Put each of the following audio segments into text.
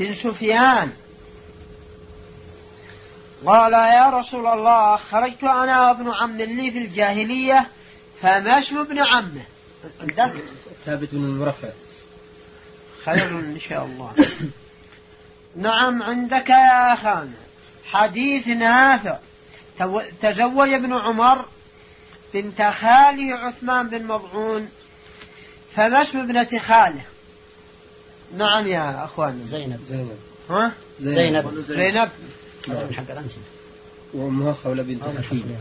بن سفيان قال يا رسول الله خرجت أنا وابن عم لي في الجاهلية فما اسم ابن عمه؟ عندك ثابت بن المرفع. خير إن شاء الله. نعم عندك يا أخانا حديث نافع تزوج ابن عمر بنت خاله عثمان بن مضعون فما اسم ابنة خاله؟ نعم يا أخوان. زينب. ها؟ زينب. وأمها خولة بنت حكيم.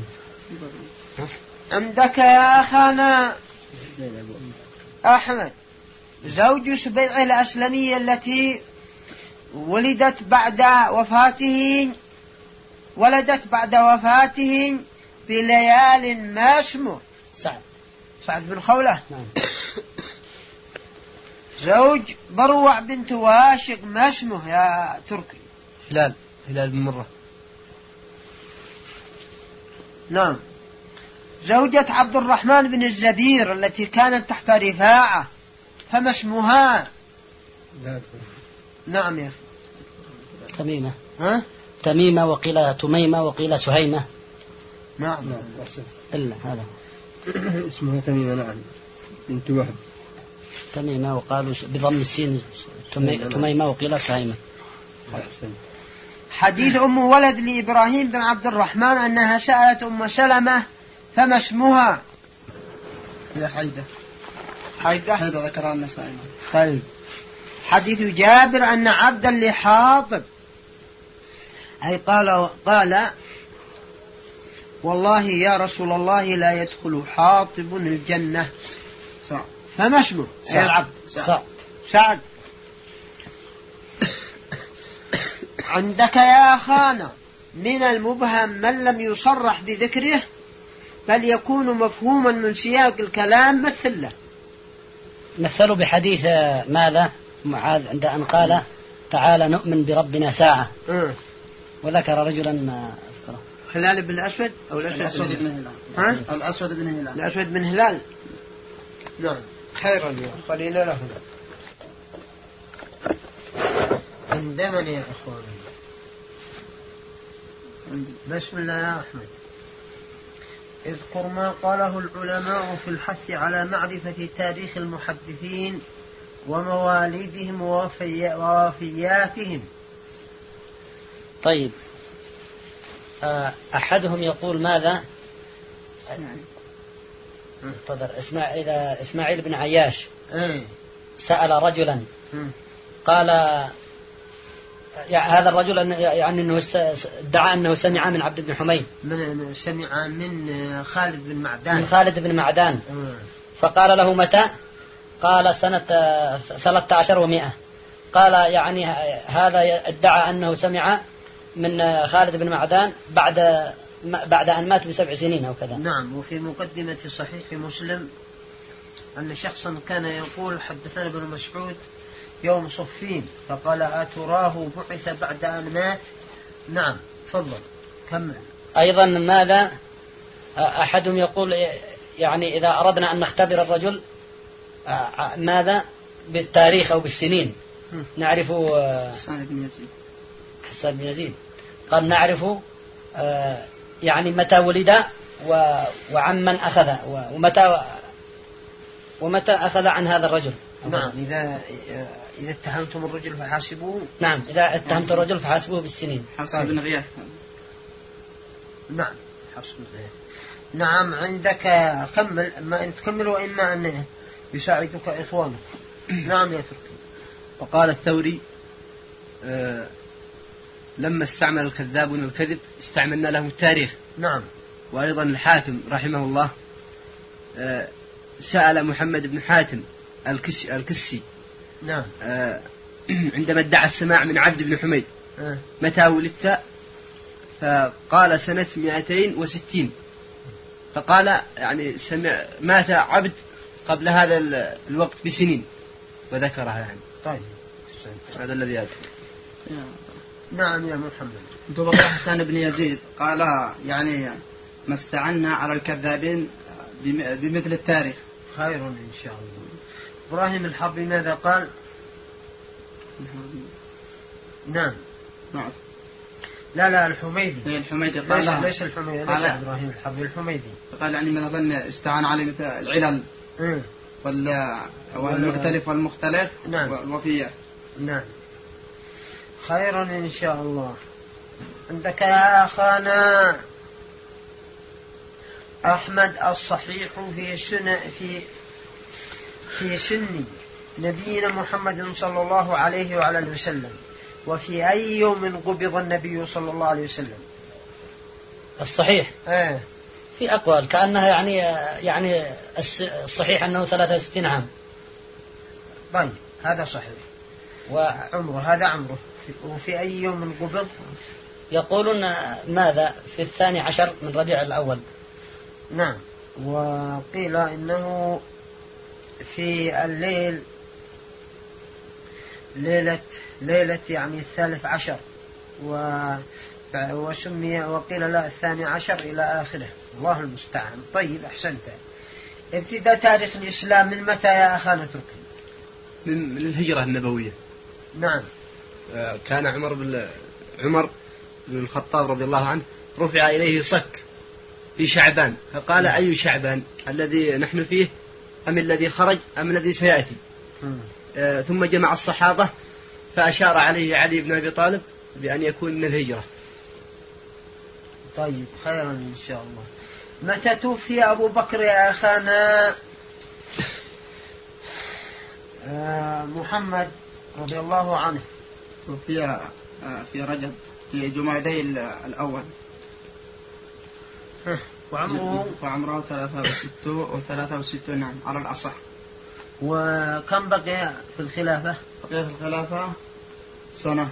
عندك يا أخانا أحمد زوج سبيع الأسلمية التي ولدت بعد وفاته بليال ما اسمه؟ سعد بن خولة. نعم. زوج بروع بنت واشق ما اسمه يا تركي؟ هلال بن مرة. نعم. زوجة عبد الرحمن بن الزبير التي كانت تحت رفاعة فما اسمها؟ نعم يا أخي. تميمة. ها؟ تميمة وقيل تميمة وقيل سهيمة. نعم. إلا هذا اسمها تميمة. نعم. بنت وهب. تميمة وقالوا بضم السين تميمة وقيل سهيمة. حديث أم ولد لإبراهيم بن عبد الرحمن أنها سألت أم سلمة فما اسمها؟ يا حيدة ذكرها النسائي. طيب. حديث جابر أن عبدا لحاطب أي قال والله يا رسول الله لا يدخل حاطب الجنة. فما اسمه؟ العبد سعد. عندك يا أخانا من المبهم من لم يصرح بذكره بل يكون مفهوما من سياق الكلام مثلوا بحديث ماذا معاذ عند أن قال تعالى نؤمن بربنا ساعة وذكر رجلا أذكره هلال بن الأسود أو الأسود بن هلال. الأسود بن هلال. نعم. خيرا قليل له عندما يا أخوان. بسم الله يا أحمد. اذكر ما قاله العلماء في الحث على معرفة تاريخ المحدثين ومواليدهم ووفياتهم. طيب. أحدهم يقول ماذا؟ إسماعيل بن عياش سأل رجلا قال هذا الرجل يعني أنه ادعى أنه سمع من عبد بن حميد سمع من خالد بن معدان فقال له متى؟ قال سنة 13 و100. قال يعني هذا ادعى أنه سمع من خالد بن معدان بعد أن مات ب7 سنين أو كذا. نعم. وفي مقدمة صحيح مسلم أن شخصا كان يقول حدثنا ابن مسعود يوم صفين فقال أتراه بعث بعد أن مات؟ نعم. تفضل كمل. أيضا ماذا أحدهم يقول يعني إذا أردنا أن نختبر الرجل ماذا بالتاريخ أو بالسنين نعرف حسان بن يزيد قال نعرف يعني متى ولد وعمن أخذ ومتى أخذ عن هذا الرجل. نعم. إذا اتهمتم الرجل فحاسبوه. نعم. إذا اتهمت الرجل فحاسبوه بالسنين. حفص بن غياث. نعم. حفص بن غياث. نعم. عندك كمل ما أن تكمل وإما أن يساعدك إخوانك. نعم يا تركي. وقال الثوري لما استعمل الكذابون الكذب استعملنا لهم التاريخ. نعم. وأيضا الحاكم رحمه الله سأل محمد بن حاتم الكسي نعم. عندما ادعى السماع من عبد بن حميد متى ولدت؟ فقال سنة 260. فقال يعني مات عبد قبل هذا الوقت بسنين وذكرها يعني. طيب. هذا الذي أذكر. نعم يا محمد. انظر حسان بن يزيد قال يعني ما استعنا على الكذابين بمثل التاريخ. خير إن شاء الله. إبراهيم الحربي ماذا قال؟ نعم. نعم. لا الحميدي. الحميدي قال ليس الحميدي، ليس إبراهيم الحربي، الحميدي. قال يعني من أظن استعان عليه مثل العلل والمختلف والمختلف. نعم. والوفية. نعم. خيرا إن شاء الله. عندك يا أخانا أحمد الصحيح في سن نبينا محمد صلى الله عليه وعلى اله وسلم، وفي أي يوم قبض النبي صلى الله عليه وسلم؟ الصحيح في أقوال كأنها يعني الصحيح أنه 63 عام. طيب هذا صحيح. وعمره هذا عمره. وفي أي يوم قبض؟ يقولون ماذا في 12 من ربيع الأول. نعم. وقيل إنه في الليل ليلة يعني 13 وسمي، وقيل لا 12 إلى آخره، الله المستعان. طيب أحسنت. ابتداء تاريخ الإسلام من متى يا أخانا تركي؟ من الهجرة النبوية. نعم. كان عمر بن الخطاب رضي الله عنه رفع إليه صك في شعبان، فقال أي شعبان، الذي نحن فيه أم الذي خرج أم الذي سيأتي؟ ثم جمع الصحابة فأشار عليه علي بن أبي طالب بأن يكون من الهجرة. طيب خيرا إن شاء الله. متى توفي أبو بكر يا أخانا محمد رضي الله عنه؟ توفي في رجب في جمادي الأول. وعمره 63 نعم على الأصح. وكم بقي في الخلافة؟ بقي في الخلافة سنة.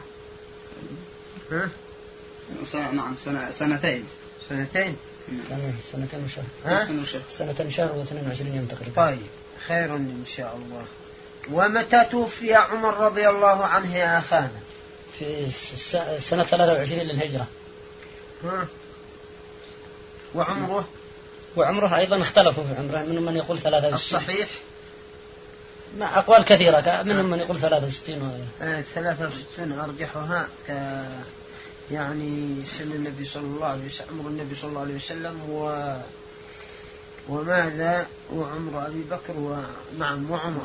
نعم سنتين. سنتين وشهر. سنتين شهر و22 يوم تقريبا. طيب خير إن شاء الله. ومتى توفي عمر رضي الله عنه يا أخانا؟ في سنة 23 للهجرة. وعمره أيضا اختلفوا في عمره، منهم من يقول 63. الصحيح مع أقوال كثيرة، منهم من يقول 63 63 أرجحها يعني سن النبي صلى الله عليه وسلم، عمر النبي صلى الله عليه وسلم وماذا وعمر أبي بكر ونعم وعمر.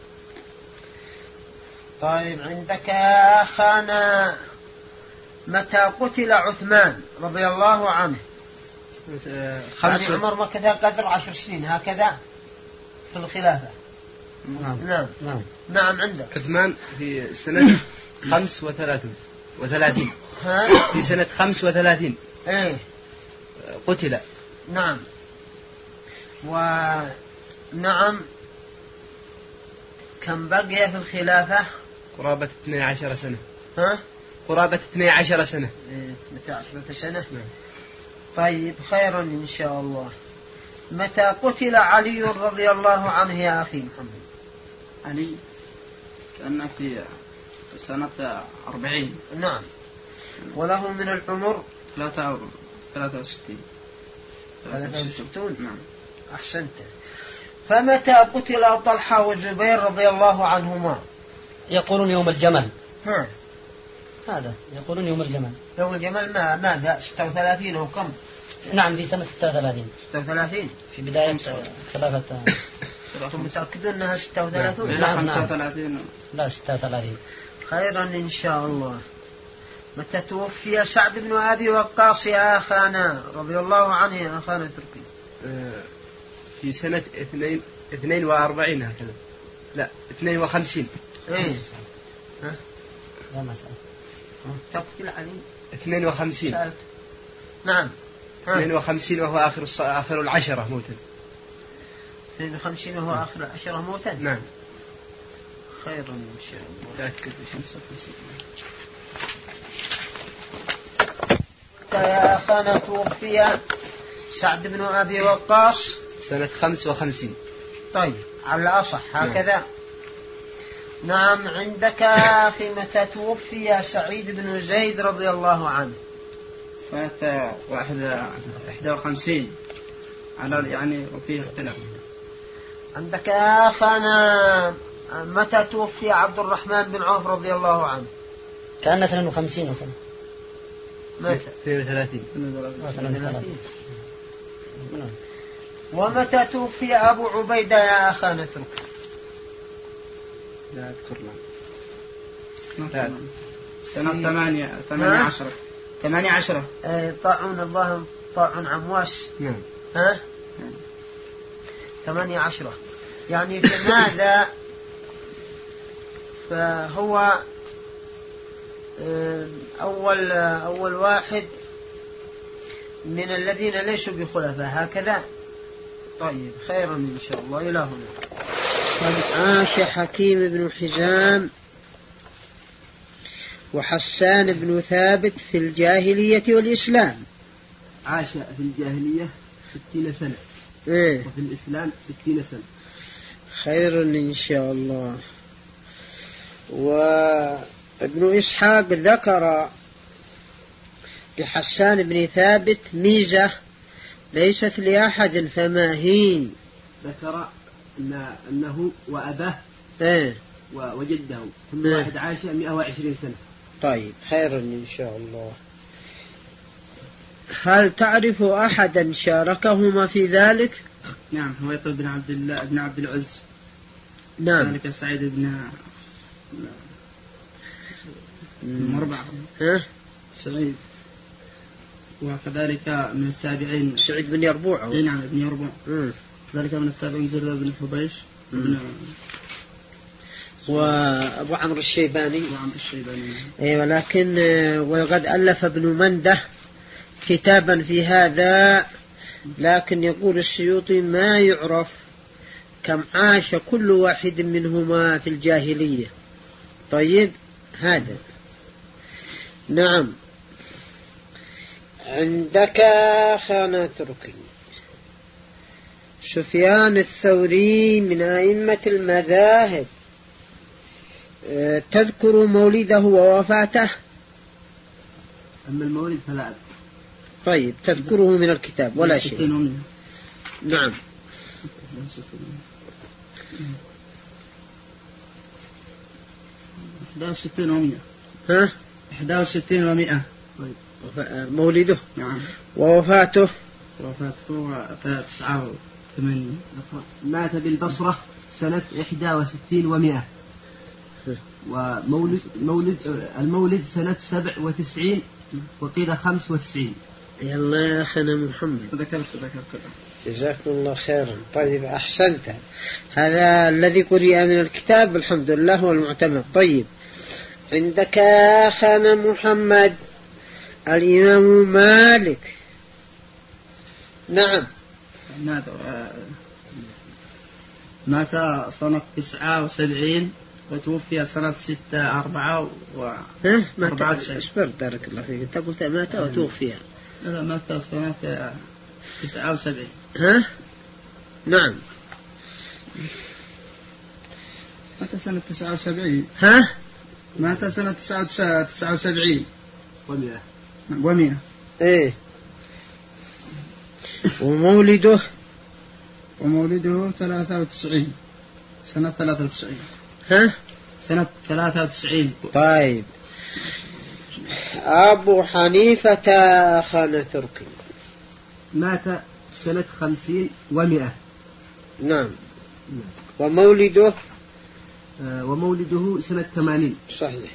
طيب عندك يا أخانا متى قتل عثمان رضي الله عنه؟ يعني عمر مكث قدر 10 سنين هكذا في الخلافة. نعم عندك عثمان في سنة 35 في سنة 35 قتل. نعم. ونعم كم بقي في الخلافة؟ قرابة 12 سنة. قرابة 12 سنة. 12 سنة. نعم. طيب خيرا إن شاء الله. متى قتل علي رضي الله عنه يا أخي محمد؟ علي كان في سنة 40. نعم. وله من العمر 63. نعم. أحسنت. فمتى قتل طلحة وزبير رضي الله عنهما؟ يقولون يوم الجمل. هذا يقولون يوم الجمل. يوم الجمل ماذا 36 أو كم؟ نعم في سنة 36. 36 في بداية خلافة. أنتم متأكدون أنها 36؟ نعم 35. لا 36. خيرا إن شاء الله. متى توفي سعد بن أبي وقاص يا أخانا رضي الله عنه يا أخانا تركي؟ في سنة 42 هكذا. لا 52. لا ما سأل. تقتل علي 52. سألت. نعم 52 وهو آخر العشرة موتا. 52 وهو آخر العشرة موتا. نعم. خير إن شاء الله. تأكد 55. يا أخانا توفي سعد بن أبي وقاص سنة 55. طيب على أصح هكذا. نعم. عندك أخي متى توفي سعيد بن زيد رضي الله عنه؟ سنة 51 على يعني وفيه اختلاف. عندك أخانا متى توفي عبد الرحمن بن عوف رضي الله عنه؟ كان 52 وكذا. مات 32. ومتى توفي أبو عبيدة يا أخا نترك؟ لا أذكر لا. سنة 18. طاعون الله طاعون عمواس. نعم. ها 18 يعني فماذا؟ فهو أول واحد من الذين ليسوا بخلفاء هكذا. طيب خيرا إن شاء الله. إلى هنا. قد عاش حكيم بن حزام وحسان بن ثابت في الجاهلية والإسلام. عاش في الجاهلية 60 سنة. وفي الإسلام 60 سنة. خير إن شاء الله. وابن إسحاق ذكر لحسان بن ثابت ميزة ليست لأحد، فما هي؟ ذكر أنه وأباه وجده كل واحد عاش 120 سنة. طيب خير إن شاء الله. هل تعرف أحدا شاركهما في ذلك؟ نعم، هو يقول بن عبد العز. نعم. ذلك سعيد بن مربع. سعيد. وكذلك من التابعين سعيد بن يربوع. نعم بن يربوع. ذلك من التابعين زر بن حبيش وأبو عمرو الشيباني. ولكن وقد ألف ابن منده كتابا في هذا، لكن يقول السيوطي ما يعرف كم عاش كل واحد منهما في الجاهلية. طيب هذا. نعم. عندك خانة تركي. سفيان الثوري من أئمة المذاهب، تذكر مولده ووفاته؟ أما المولد فلا أذكر. طيب تذكره من الكتاب ولا شيء. نعم. 61 ها 61 و100. مولده. نعم. ووفاته 89. مات بالبصرة سنة 61 و100. المولد سنة 97 وقيل 95. يلا يا أخنا محمد. ذكرت. جزاكم الله خيرا. طيب أحسنت. هذا الذي قرئ من الكتاب الحمد لله هو المعتمد. طيب عندك أخنا محمد الإمام مالك. نعم. مات سنة 79 وتوفي سنة 64. اصبر بارك الله فيك. انت قلت مات وتوفي. لا مات سنة 79. نعم. مات سنة 79. مات سنة 79 و100. ايه. ومولده 93 سنة 93. سنة 93. طيب أبو حنيفة أخانا تركي مات سنة 50 و100. نعم. ومولده سنة 80. صحيح.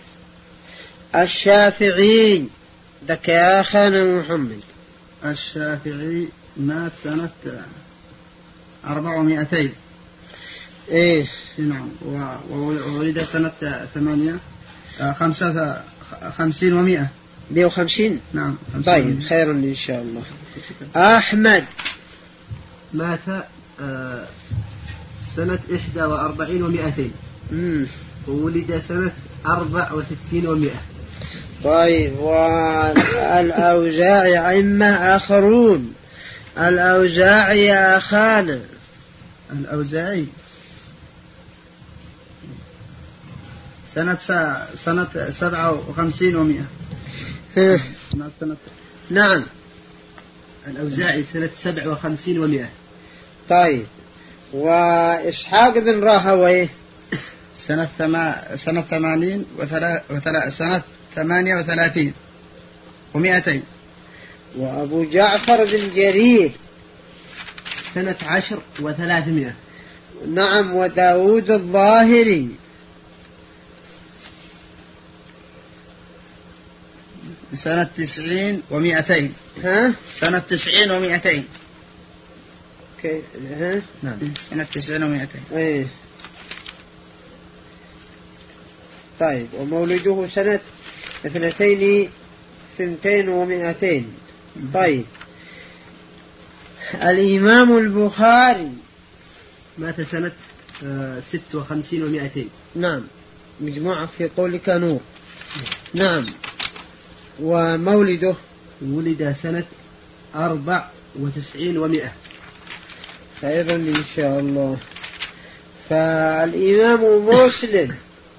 الشافعي ذك يا أخانا محمد. الشافعي مات سنة 400. إيه. نعم. وولد سنة 55 و100. 150. نعم. طيب خيرا إن شاء الله. أحمد مات سنة 41 و200. وولد سنة 64 و100. طيب. والأوزاعي عمة آخرون. الأوزاعي يا أخانا. الأوزاعي سنة 57 و100. نعم. الأوزاعي سنة 57 و100. طيب. وإسحاق بن راهويه سنة 80 سنة 38 و200. وأبو جعفر بن جرير سنة 10 و300. نعم. وداود الظاهري سنة 90 و200. ها سنة 90 و200. كيف ها نعم. سنة 90 و200. ايه. طيب. ومولده سنة 2 و200. طيب. الإمام البخاري مات سنة 56 و200. نعم. مجموعة في قولك نور. نعم. ومولده ولد سنة 94 و100. خيرا إن شاء الله. فالإمام مسلم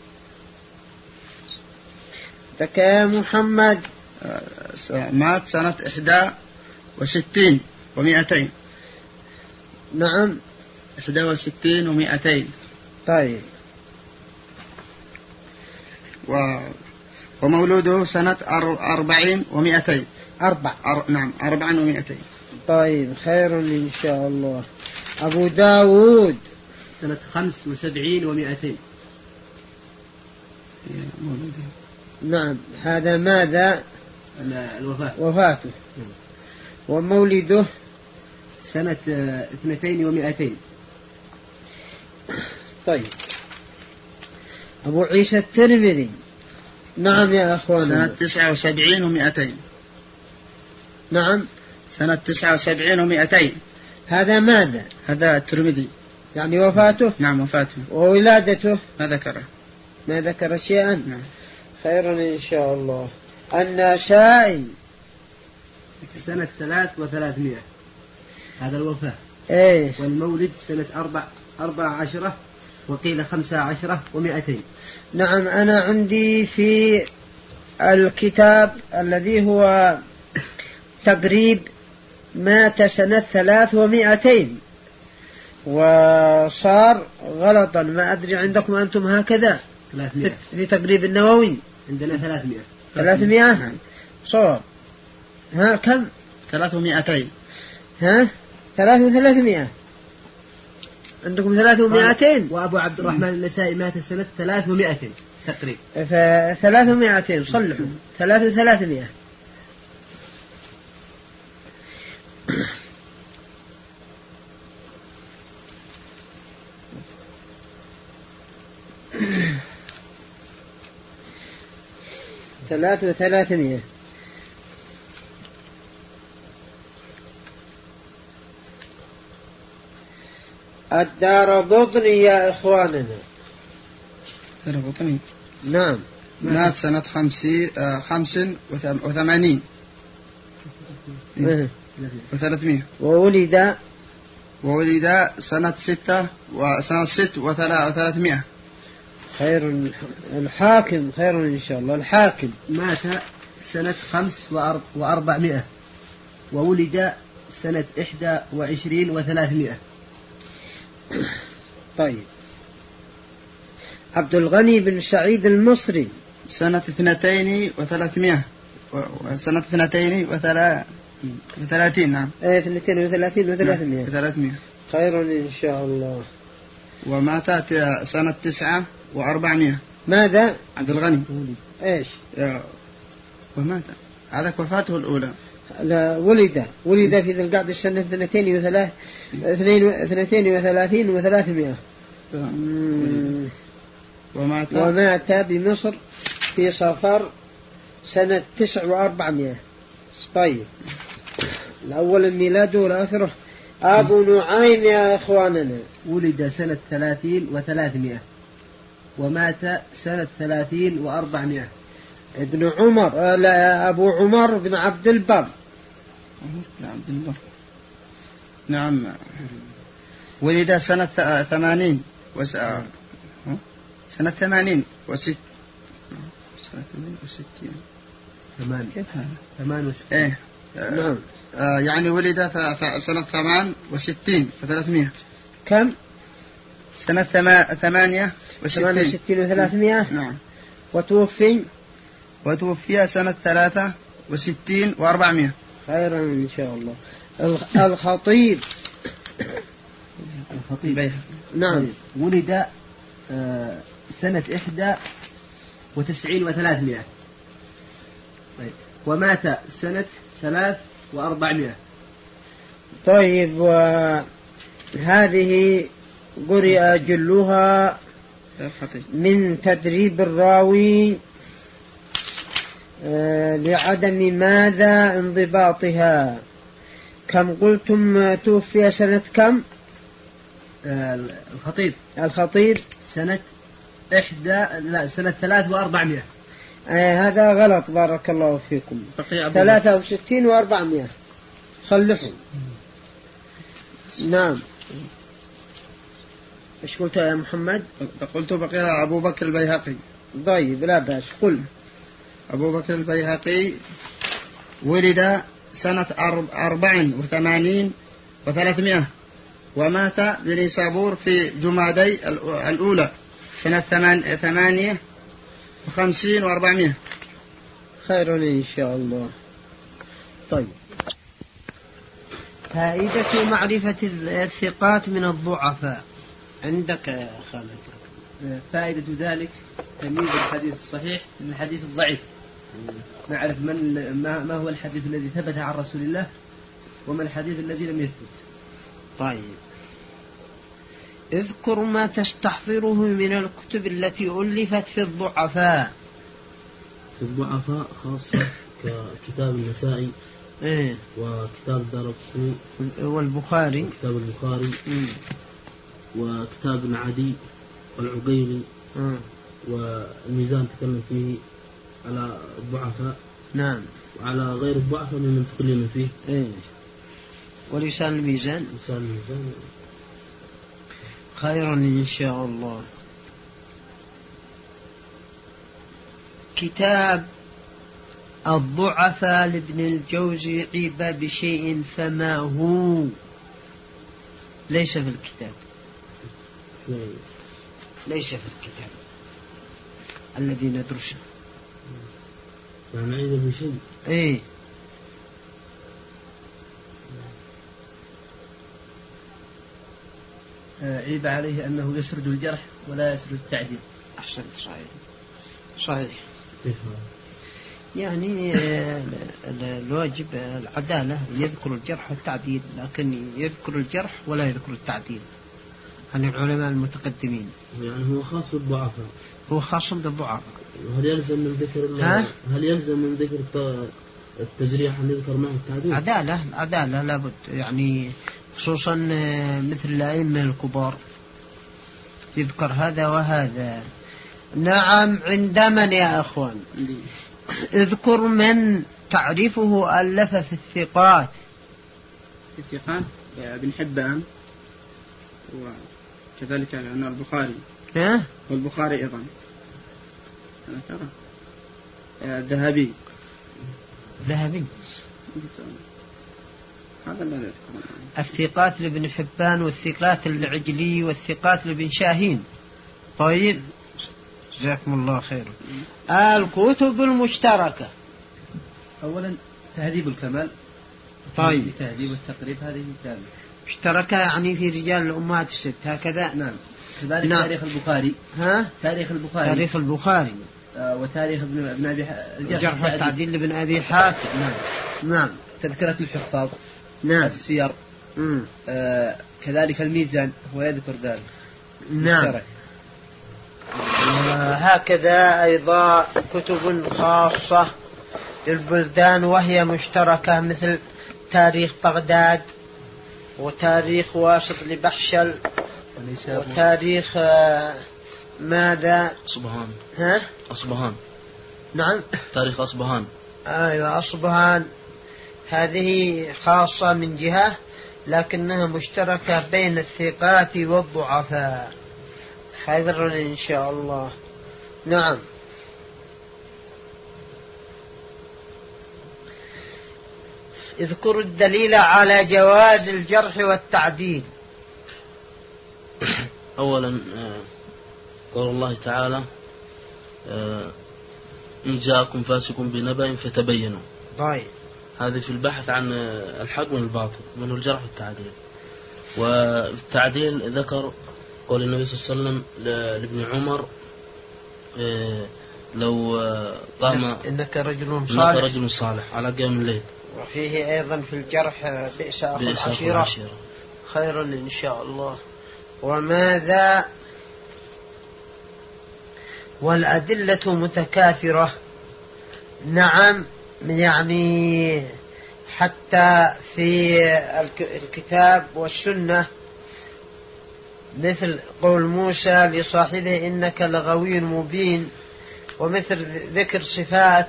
لك يا محمد مات سنة 61 و200. نعم. 61 و200. طيب. ومولوده سنة 40 و200. نعم 40 و200. طيب. خير إن شاء الله. أبو داود سنة 75 و200. نعم. هذا ماذا؟ الوفاة. وفاته. ومولده سنة 2 و200. طيب. أبو عيسى الترمذي. نعم يا أخوانا. سنة 79 و200. نعم. سنة 79 و200. هذا ماذا؟ هذا الترمذي. يعني وفاته. نعم وفاته. وولادته ما ذكره. ما ذكر شيئا. نعم. خيرا إن شاء الله. النسائي سنة 3 و300. هذا الوفاة. ايه. والمولد سنة 14 وقيل 15 و200. نعم. أنا عندي في الكتاب الذي هو تقريب مات سنة 300 وصار غلطا. ما أدري عندكم أنتم هكذا 300. في تقريب النووي عندنا 300. 300 صواب. ها كم؟ 300. ها 300. عندكم 300. وأبو عبد الرحمن النسائي مات سنة 300 تقريبا. 300 صلحوا 300. ثلاثمائة. الدارقطني يا إخواننا. الدارقطني. نعم. مات سنة 85 و300. وولد سنة 6 و300. خير. الحاكم خير إن شاء الله. الحاكم مات سنة 5 و400 وولد سنة 21 و300. طيب. عبد الغني بن سعيد المصري سنة 2 و300. سنة 2 و30. نعم 32 و300. خير إن شاء الله. ومات سنة 9 و400. ماذا؟ عبد الغني. ايش؟ ومات. هذا وفاته الأولى. لا ولد في ذي القعدة سنة 32 و300. ومات بمصر في صفر سنة 9 و400. طيب. الأول الميلاد والآخره. أبو نعيم يا إخواننا. ولد سنة 30 و300 ومات سنة 30 و400. ابن عمر. لا أبو عمر بن عبد البر. نعم. ولد سنة 80 سنة 80 و6. سنة 68. كيف هذا 68؟ إيه. نعم. يعني ولد سنة 68 و300. كم؟ سنة 68 68 و300. نعم. وتوفي وتوفي سنة 63 و400. خيرا إن شاء الله. الخطيب نعم ولد سنة 91 و300. طيب. ومات سنة 3 و400. طيب. وهذه قرئ جلها من تدريب الراوي لعدم ماذا انضباطها. كم قلتم توفي سنة كم؟ الخطيب سنة 3 و400. هذا غلط بارك الله فيكم. 63 و400 صلحوا. نعم. ايش قلت يا محمد؟ قلت بقي أبو بكر البيهقي. طيب لا بأس. قل. أبو بكر البيهقي ولد سنة 84 و300 ومات بنيسابور في جمادي الأولى سنة 58 و400. خير إن شاء الله. طيب. فائدة معرفة الثقات من الضعفاء عندك يا خالد. فائدة ذلك تمييز الحديث الصحيح من الحديث الضعيف. نعرف ما هو الحديث الذي ثبت عن رسول الله وما الحديث الذي لم يثبت. طيب. اذكر ما تستحضره من الكتب التي ألفت في الضعفاء. في الضعفاء خاصة ككتاب النسائي وكتاب الدارقطني والبخاري وكتاب البخاري وكتاب العدي والعقيلي والميزان تكلم فيه على الضعفاء. نعم. وعلى غير الضعفاء ممن تكلم فيه. ولسان الميزان. خيرا إن شاء الله. كتاب الضعفاء لابن الجوزي عيب بشيء فما هو. ليس في الكتاب. ليس في الكتاب الذي ندرسه. يعني عيب بشيء. ايه. عيب عليه أنه يسرد الجرح ولا يسرد التعديل. أحسنت. صحيح. يعني الواجب العدالة يذكر الجرح والتعديل، لكن يذكر الجرح ولا يذكر التعديل عن العلماء المتقدمين. يعني هو خاص بالضعفاء. هو خاص بالضعفاء. هل يلزم من ذكر التجريح أن يذكر معه التعديل؟ عدالة لابد، يعني خصوصا مثل الأئمة الكبار يذكر هذا وهذا. نعم. عند من يا أخوان؟ اذكر من تعرفه ألف في الثقات. في الثقات ابن حبان وكذلك عن البخاري. والبخاري أيضا الذهبي. الثقات لابن حبان والثقات للعجلي والثقات لابن شاهين. طيب جزاكم الله خيرا. الكتب المشتركة. أولا تهذيب الكمال. طيب. تهذيب التقريب هذه كتاب مشتركة يعني في رجال الأمهات الست هكذا. نعم. كذلك نعم. تاريخ البخاري. تاريخ البخاري وتاريخ ابن أبي الجرح والتعديل لابن أبي حاتم. نعم. تذكرة الحفاظ. نعم. السير. كذلك الميزان هو يذكر ذلك. نعم. هكذا أيضا كتب خاصة للبلدان وهي مشتركة مثل تاريخ بغداد وتاريخ واسط لبحشل وتاريخ ماذا؟ أصبهان. نعم. تاريخ أصبهان. أيوة أصبهان. هذه خاصة من جهة لكنها مشتركة بين الثقات والضعفاء. خير إن شاء الله. نعم. اذكر الدليل على جواز الجرح والتعديل. أولا قول الله تعالى إن جاءكم فاسق بنبأ فتبينوا. طيب. هذه في البحث عن الحق من الباطل، منه الجرح والتعديل. والتعديل ذكر قول النبي صلى الله عليه وسلم لابن عمر لو قام إنك رجل صالح على قيام الليل. وفيه أيضا في الجرح بئس أخو العشيرة خيرا إن شاء الله. وماذا؟ والأدلة متكاثرة. نعم، يعني حتى في الكتاب والسنة، مثل قول موسى لصاحبه إنك لغوي مبين، ومثل ذكر صفات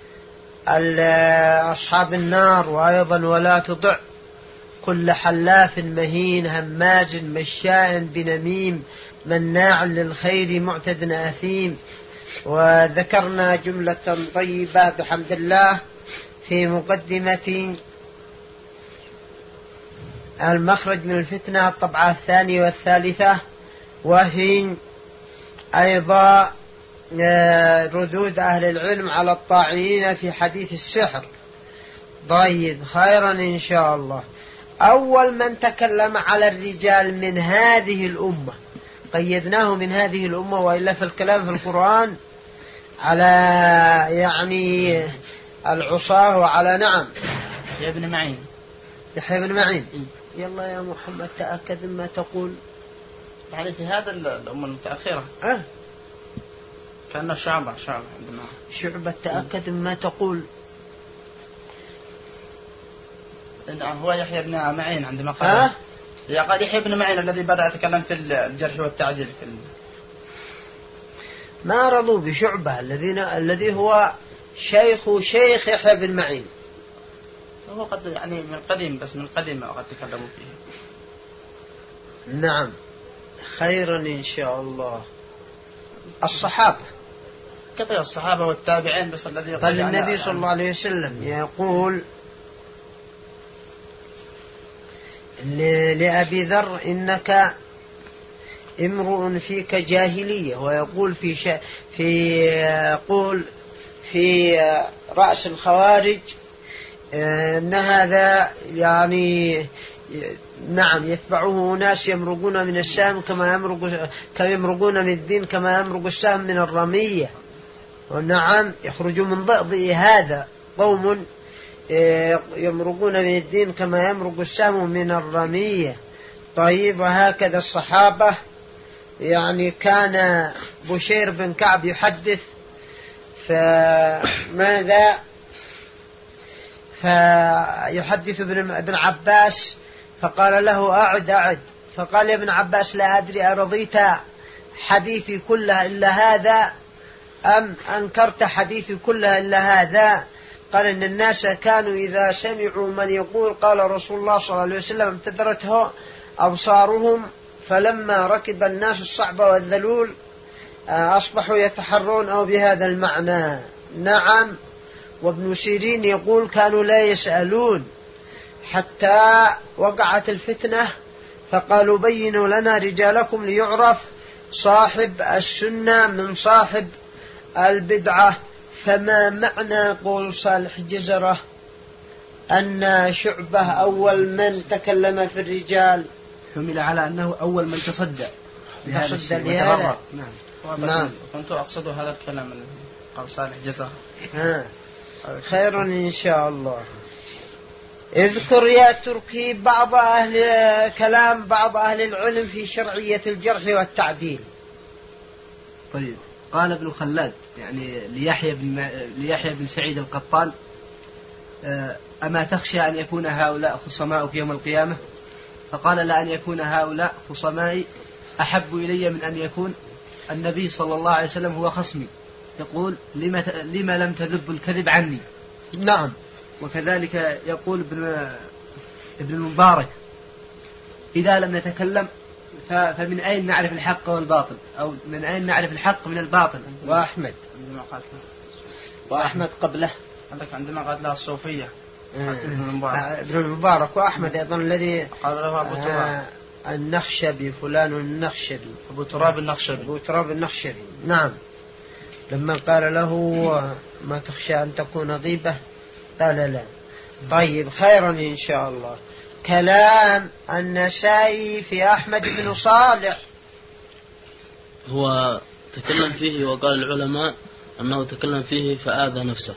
أصحاب النار، وأيضا ولا تطع كل حلاف مهين هماج مشاء بنميم مناع للخير معتد أثيم. وذكرنا جملة طيبة بحمد الله في مقدمة المخرج من الفتنة الطبعة 2 و3، وهي أيضا ردود أهل العلم على الطاعنين في حديث السحر. طيب، خيرا إن شاء الله. أول من تكلم على الرجال من هذه الأمة، قيدناه من هذه الأمة، وإلا في الكلام في القرآن على يعني العصاة وعلى نعم يحيى بن معين. يحيى بن معين. يلا يا محمد تأكد ما تقول. يعني في هذا الأمة المتأخرة كأنه شعبة عندنا. شعبة تأكد ما تقول. هو يحيى بن معين عندما قال قال يحيى بن معين الذي بدأ يتكلم في الجرح والتعديل في ما رضوا بشعبة الذي هو شيخ يحيى بن معين. هو قد يعني من قديم، بس من قديم قد تكلموا فيه. نعم، خيرا إن شاء الله. الصحابة كيف الصحابة والتابعين، بس الذي قال النبي صلى الله عليه وسلم يقول لأبي ذر إنك امرؤ فيك جاهلية، ويقول يقول في رأس الخوارج أن هذا يعني نعم يتبعه ناس يمرقون من السهم كما يمرقون من الدين كما يمرق السهم من الرمية. ونعم يخرج من ضئضئ هذا قوم يمرقون من الدين كما يمرق السهم من الرمية. طيب، وهكذا الصحابة. يعني كان بشير بن كعب يحدث فماذا فيحدث ابن عباس، فقال له أعد. فقال يا ابن عباس لا أدري أرضيت حديثي كلها إلا هذا أم أنكرت حديثي كلها إلا هذا؟ قال إن الناس كانوا إذا سمعوا من يقول قال رسول الله صلى الله عليه وسلم امتدرته أبصارهم، فلما ركب الناس الصعب والذلول أصبحوا يتحرون أو بهذا المعنى. نعم. وابن سيرين يقول كانوا لا يسألون حتى وقعت الفتنة فقالوا بينوا لنا رجالكم ليعرف صاحب السنة من صاحب البدعة. فما معنى قول صالح جزرة أن شعبة أول من تكلم في الرجال؟ حمل على أنه أول من تصدى لهذا. نعم. كنت أقصد هذا الكلام قال صالح جزرة. خير إن شاء الله. اذكر يا تركي كلام بعض أهل العلم في شرعية الجرح والتعديل. طيب، قال ابن خلاد يعني ليحيى بن سعيد القطان أما تخشى أن يكون هؤلاء خصماؤك يوم القيامة؟ فقال لا، أن يكون هؤلاء خصمائي أحب إلي من أن يكون النبي صلى الله عليه وسلم هو خصمي. يقول لما لم تذب الكذب عني. نعم. وكذلك يقول ابن المبارك إذا لم نتكلم فمن أين نعرف الحق والباطل، أو من أين نعرف الحق من الباطل. وأحمد قبله عندما قالت لها الصوفية ابن المبارك وأحمد أيضا الذي قال له أبو تراب النخشبي، فلان النخشبي، أبو تراب النخشبي. نعم. لما قال له ما تخشى أن تكون غيبة قال لا. طيب خيرا إن شاء الله. كلام النسائي في أحمد بن صالح. هو تكلم فيه وقال العلماء أنه تكلم فيه فآذى نفسه،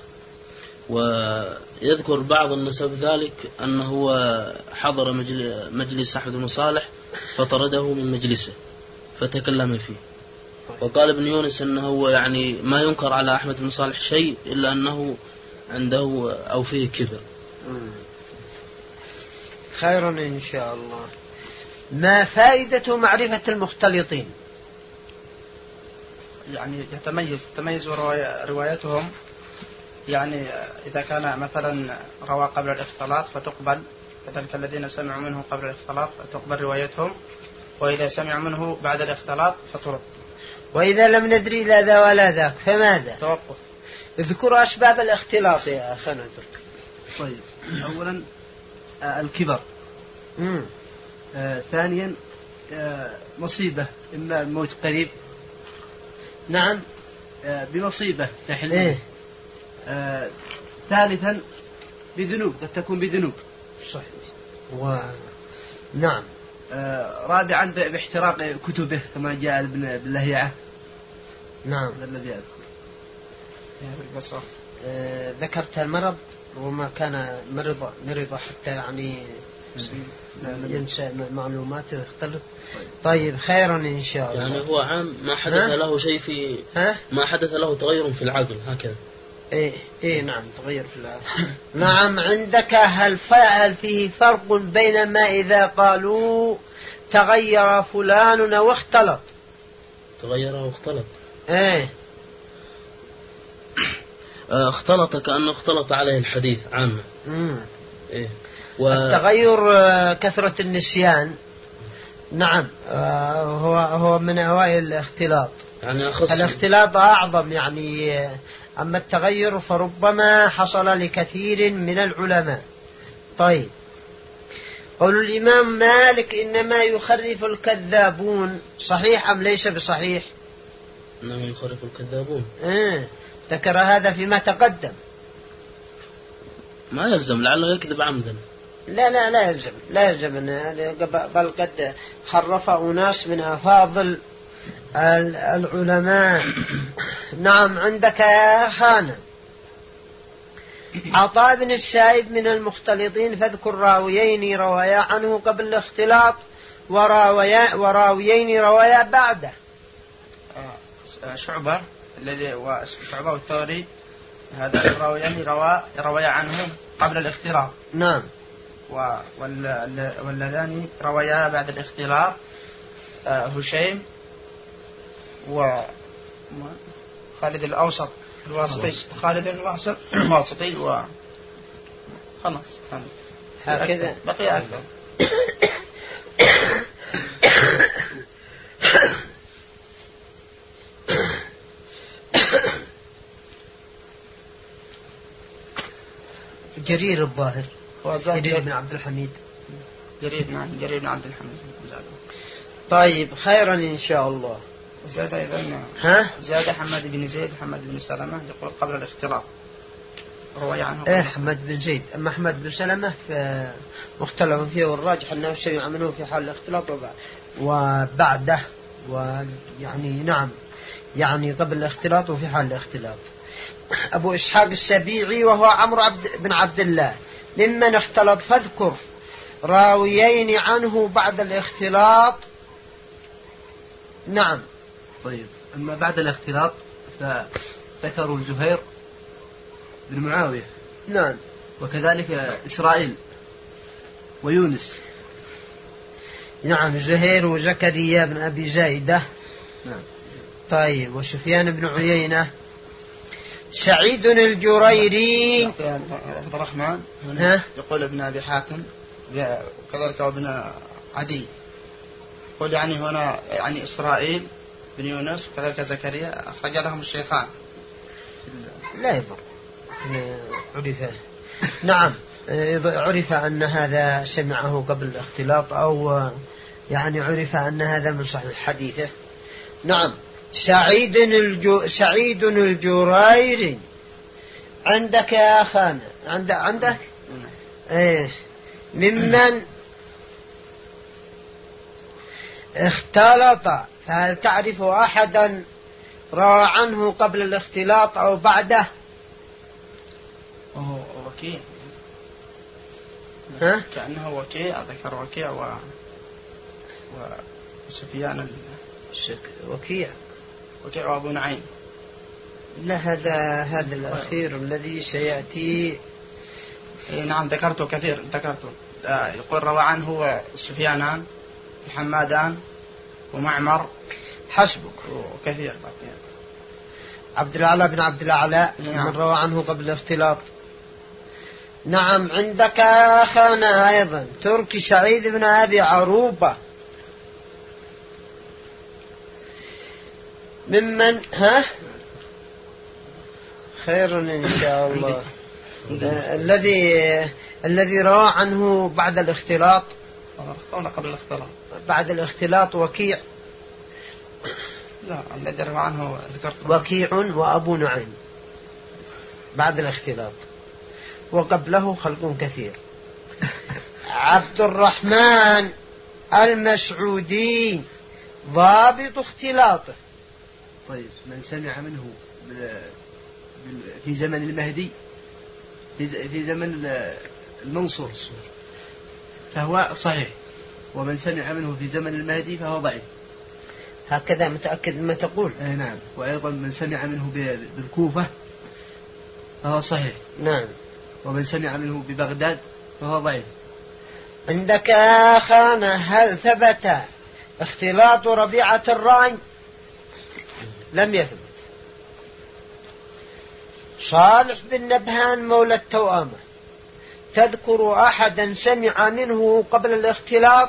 ويذكر بعض النسب ذلك أنه حضر مجلس أحمد بن صالح فطرده من مجلسه فتكلم فيه. وقال ابن يونس أنه يعني ما ينكر على أحمد بن صالح شيء إلا أنه عنده أو فيه كبر. خيرا إن شاء الله. ما فائدة معرفة المختلطين؟ يعني تميز روايتهم، يعني إذا كان مثلا روى قبل الاختلاط فتقبل، كذلك الذين سمعوا منه قبل الاختلاط فتقبل روايتهم، وإذا سمعوا منه بعد الاختلاط فترد. وإذا لم ندري لا ذا ولا ذاك فماذا؟ توقف. اذكروا أسباب الاختلاط يا أخي نترك. طيب أولا الكبر. ثانيا مصيبة، إما الموت قريب. نعم. بمصيبة تحل. ثالثا بذنوب، قد تكون بذنوب. صحيح. نعم. رابعا باحتراق كتبه كما جاء ابن باللهيعة. نعم. الذي أذكر. ذكرت المرض وما كان مرض حتى يعني ينسى معلوماته ويختلط. طيب خيرا إن شاء الله. يعني هو عام ما حدث له شيء في ما حدث له تغير في العقل هكذا. إيه نعم تغير في العقل. نعم. عندك هل فيه فرق بين ما إذا قالوا تغير فلان أو اختلط؟ تغير أو اختلط. اختلط كأنه اختلط عليه الحديث عامة. التغير كثرة النسيان. نعم. هو من أوائل الاختلاط. يعني الاختلاط أعظم يعني. أما التغير فربما حصل لكثير من العلماء. طيب. قول الإمام مالك إنما يخرف الكذابون، صحيح أم ليس بصحيح؟ إنما يخرف الكذابون. ذكر هذا فيما تقدم. ما يلزم، لعله يكذب عمدا. لا يلزم بل قد خرف أناس من أفاضل العلماء. نعم. عندك يا خانة عطاء بن السائب من المختلطين فاذكر راويين روايا عنه قبل الاختلاط وراويين روايا بعده. شعبة الذي وشعبة والثوري، هذا الراويين روايا عنه قبل الاختلاط. نعم. واللذان روايا بعد الاختلاط هشيم وخالد الأوسط الواسطي. خالد الواسطي وخلاص هكذا بقي أكثر. جرير الظاهر. جرير بن عبد الحميد. جرير بن عبد الحميد. طيب خيرا إن شاء الله. زاد أيضا زاد حماد بن زيد حماد بن سلمة يقول قبل الاختلاط روي عنه. حماد بن زيد. أما حماد بن سلمة مختلف فيه، والراجح أنه سمع منه في حال الاختلاط وبعده، ويعني نعم يعني قبل الاختلاط وفي حال الاختلاط. أبو إسحاق السبيعي وهو عمرو بن عبد الله ممن اختلط فاذكر راويين عنه بعد الاختلاط. نعم. طيب أما بعد الاختلاط فذكروا زهير بن معاوية. نعم. وكذلك إسرائيل ويونس. نعم. زهير وزكريا بن أبي زايدة. نعم. طيب. وسفيان بن عيينة. سعيد الجريري. عبد الرحمن يقول ابن أبي حاتم وكذلك ابن عدي يقول يعني هنا يعني إسرائيل بن يونس وكذلك زكريا أخرج لهم الشيخان. لا يضر عرف. نعم. عرف أن هذا سمعه قبل الاختلاط، أو يعني عرف أن هذا من صحيح حديثه. نعم. سعيد الجريري. عندك يا أخانا عندك إيه ممن اختلط، فهل تعرف أحدا روى عنه قبل الاختلاط أو بعده؟ وهو وكيع. ها؟ كأنه وكيع، ذكر وكيع وسفيان وكيع وأبو نعيم. لا، هذا الأخير الذي سيأتي. نعم ذكرته كثير، ذكرته. يقول روى عنه سفيانان وحمادان ومعمر. حسبك. وكثير. عبد الأعلى بن عبد الأعلى نعم. من روى عنه قبل الاختلاط. نعم. عندك أخانا أيضا تركي سعيد بن أبي عروبة ممن خير إن شاء الله. الذي روى عنه بعد الاختلاط. قبل الاختلاط. بعد الاختلاط وكيع. لا، الذي روى عنه ذكرت وكيع وأبو نعيم بعد الاختلاط، وقبله خلق كثير. عبد الرحمن المسعودي ضابط اختلاطه. طيب، من سمع منه في زمن المهدي، في زمن المنصور فهو صحيح، ومن سمع منه في زمن المهدي فهو ضعيف. هكذا متأكد ما تقول؟ نعم. وأيضا من سمع منه بالكوفة فهو صحيح. نعم. ومن سمع منه ببغداد فهو ضعيف. عندك أخانا هل ثبت اختلاط ربيعة الرأي؟ لم يثبت. صالح بن نبهان مولى التوأمة، تذكر أحدا سمع منه قبل الاختلاط؟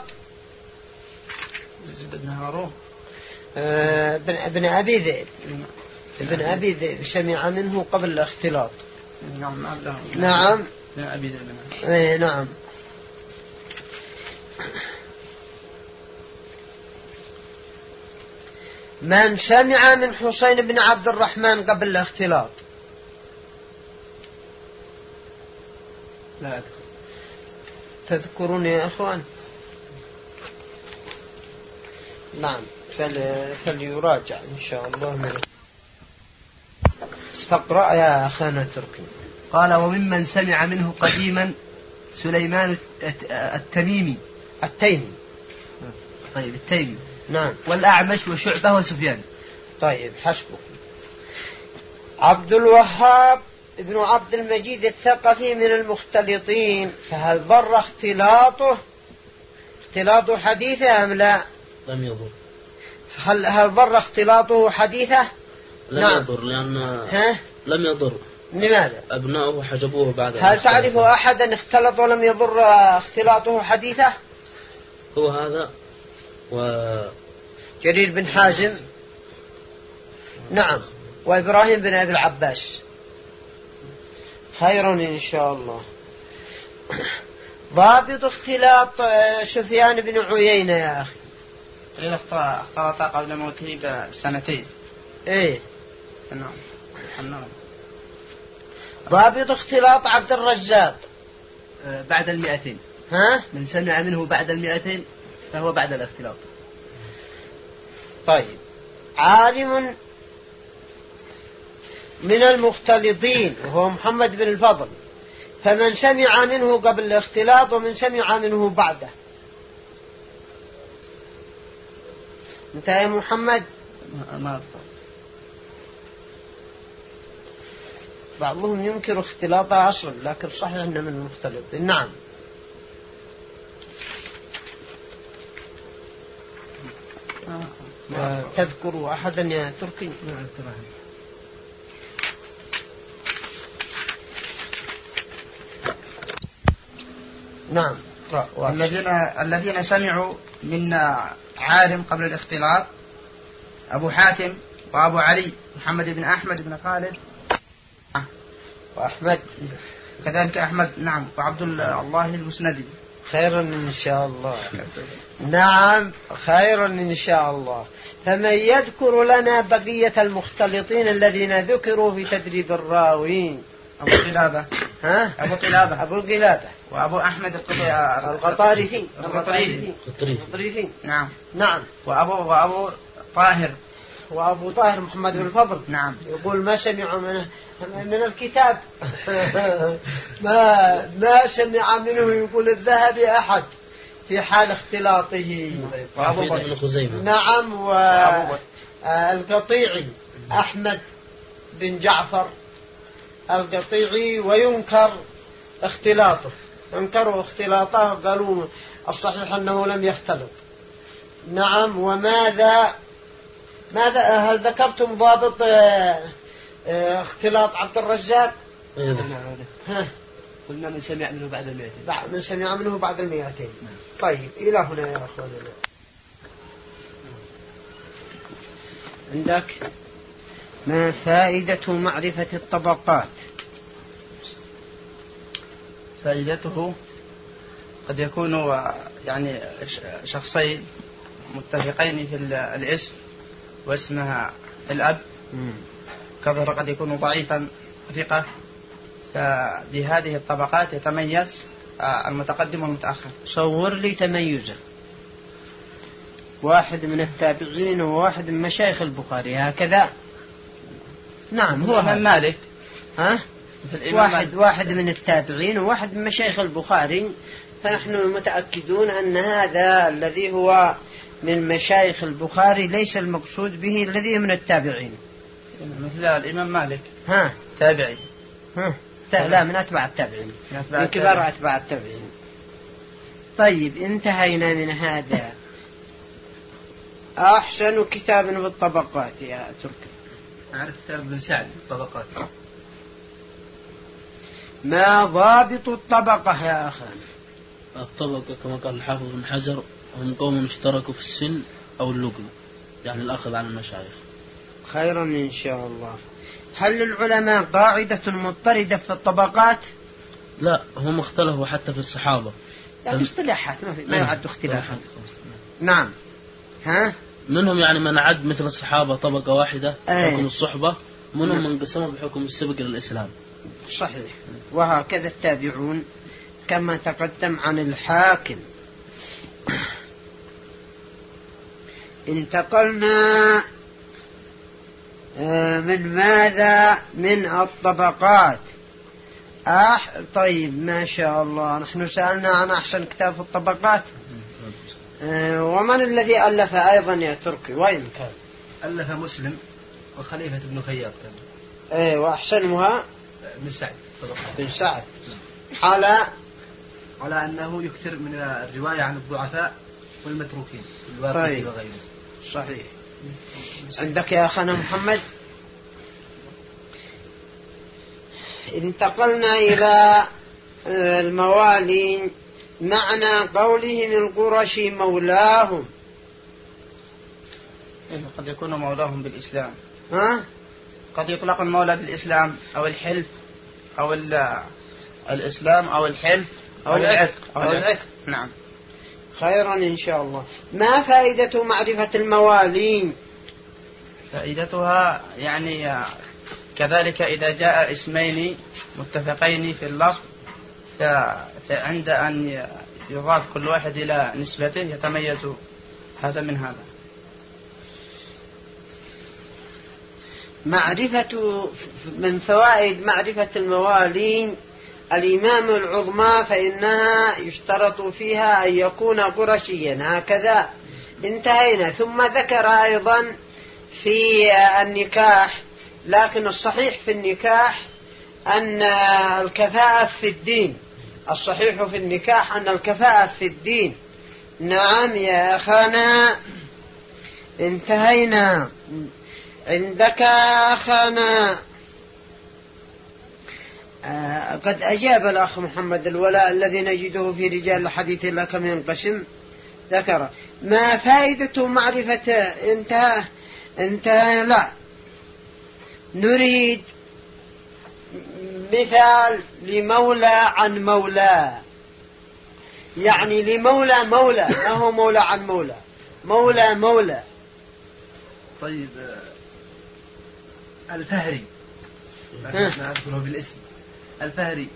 يزيد بن هارون. ابن أبي ذئب. ابن أبي ذئب سمع منه قبل الاختلاط. نعم. نعم. أبي ذئب. نعم. من سمع من حسين بن عبد الرحمن قبل الاختلاط؟ لا تذكرون يا أخوان؟ نعم. فليراجع إن شاء الله منه. فاقرأ يا أخانا تركي. قال: وممن سمع منه قديما سليمان التيمي. طيب، التيمي. نعم. والأعمش وشعبة وسفيان. طيب، حسبه. عبد الوهاب ابن عبد المجيد الثقفي من المختلطين، فهل ضر اختلاط حديثه أم لا؟ لم يضر. هل ضر اختلاطه حديثه؟ لم يضر، لأن لم يضر. لماذا؟ أبناؤه حجبوه بعد. هل تعرف أحدا اختلط ولم يضر اختلاطه حديثه؟ هو هذا جرير بن حازم. نعم. وإبراهيم بن أبي العباس. خير إن شاء الله. ضابط اختلاط سفيان بن عيينة يا أخي. إذا اختلط قبل موته بسنتين. إيه. نعم. ضابط اختلاط عبد الرزاق بعد 200. من سمع منه بعد 200 فهو بعد الاختلاط. طيب. عالم من المختلطين وهو محمد بن الفضل، فمن سمع منه قبل الاختلاط ومن سمع منه بعده؟ انت يا محمد؟ ما بعضهم ينكر اختلاطه أصلا، لكن صحيح أنه من المختلطين. نعم. تذكر أحدا يا تركي؟ نعم. الذين سمعوا من عالم قبل الاختلاط: أبو حاتم وأبو علي محمد بن أحمد بن خالد وأحمد، كذلك أحمد. نعم. وعبد الله المسندي خيرا إن شاء الله. نعم خيرا إن شاء الله. فمن يذكر لنا بقية المختلطين الذين ذكروا في تدريب الراوين؟ أبو قلابة. ها؟ أبو قلابة. أبو قلابة. وأبو أحمد القطارفي. القطريفي. نعم. نعم. وأبو طاهر. وأبو طاهر محمد بن الفضل. نعم. يقول ما سمعوا من الكتاب ما سمع منه يقول الذهبي أحد في حال اختلاطه. وأبو بن خزيمة. نعم. والقطيعي أحمد بن جعفر القطيعي، وينكر اختلاطه، انكروا اختلاطه، قالوا الصحيح أنه لم يختلط. نعم. وماذا هل ذكرتم ضابط اختلاط عبد الرزاق؟ قلنا من سمع منه بعد 200. من سمع منه بعد 200. طيب إلى هنا يا أخواننا. عندك ما فائدة معرفة الطبقات؟ فائدته قد يكون يعني شخصين متفقين في الاسم واسمها الأب، كظهر قد يكون ضعيفا ثقة، فبهذه الطبقات يتميز المتقدم والمتأخر. صور لي تميزه. واحد من التابعين وواحد من مشايخ البخاري هكذا. نعم. هو الإمام مالك. ها؟ واحد من التابعين وواحد من مشايخ البخاري، فنحن متأكدون أن هذا الذي هو من مشايخ البخاري ليس المقصود به الذي من التابعين. مثل الإمام مالك. ها؟ تابعي. لا، من أتباع التابعين، من كبار أتباع التابعين. طيب انتهينا من هذا. أحسن كتاب في الطبقات يا تركي؟ أعرف كتاب ابن سعد الطبقات. ما ضابط الطبقة يا أخي؟ الطبقة كما قال الحافظ بن حجر هم قوم اشتركوا في السن أو اللقم، يعني الأخذ عن المشايخ. خيرا إن شاء الله. هل العلماء قاعدة مضطردة في الطبقات؟ لا، هم اختلفوا حتى في الصحابة، يعني اصطلاحات ما يعد اختلافات. نعم. ها؟ منهم يعني من عد مثل الصحابة طبقة واحدة بحكم الصحبة، منهم من قسموا بحكم السبق للإسلام. صحيح. وهكذا التابعون كما تقدم عن الحاكم. انتقلنا من ماذا؟ من الطبقات. طيب ما شاء الله، نحن سألنا عن أحسن كتاب في الطبقات. ومن الذي ألف أيضا يا تركي؟ وين كان؟ ألف مسلم وخليفة بن خياط. وأحسنها بن سعد. بن سعد. على أنه يكثر من الرواية عن الضعفاء والمتروكين. طيب. وغيره. صحيح. عندك يا أخانا محمد؟ انتقلنا إلى الموالي. معنى قولهم القرشي مولاهم. قد يكون مولاهم بالإسلام. ها؟ قد يطلق المولى بالإسلام أو الحلف أو الإسلام أو الحلف أو العتق. نعم. خيرا إن شاء الله. ما فائدة معرفة الموالين؟ فائدتها يعني كذلك إذا جاء اسمين متفقين في اللفظ، فعند أن يضاف كل واحد إلى نسبته يتميز هذا من هذا. من فوائد معرفة الموالين الإمام العظمى، فإنها يشترط فيها أن يكون قرشيا. هكذا انتهينا. ثم ذكر أيضا في النكاح، لكن الصحيح في النكاح أن الكفاءة في الدين. الصحيح في النكاح أن الكفاءة في الدين. نعم يا أخانا انتهينا. عندك أخانا قد أجاب الأخ محمد الولاء الذي نجده في رجال الحديث لك من قسم. ذكر ما فائدة معرفة انتهى لا نريد مثال لمولى عن مولى. يعني لمولى مولى، ما هو مولى عن مولى، مولى مولى. طيب الفهري ما أذكره بالاسم، الفهري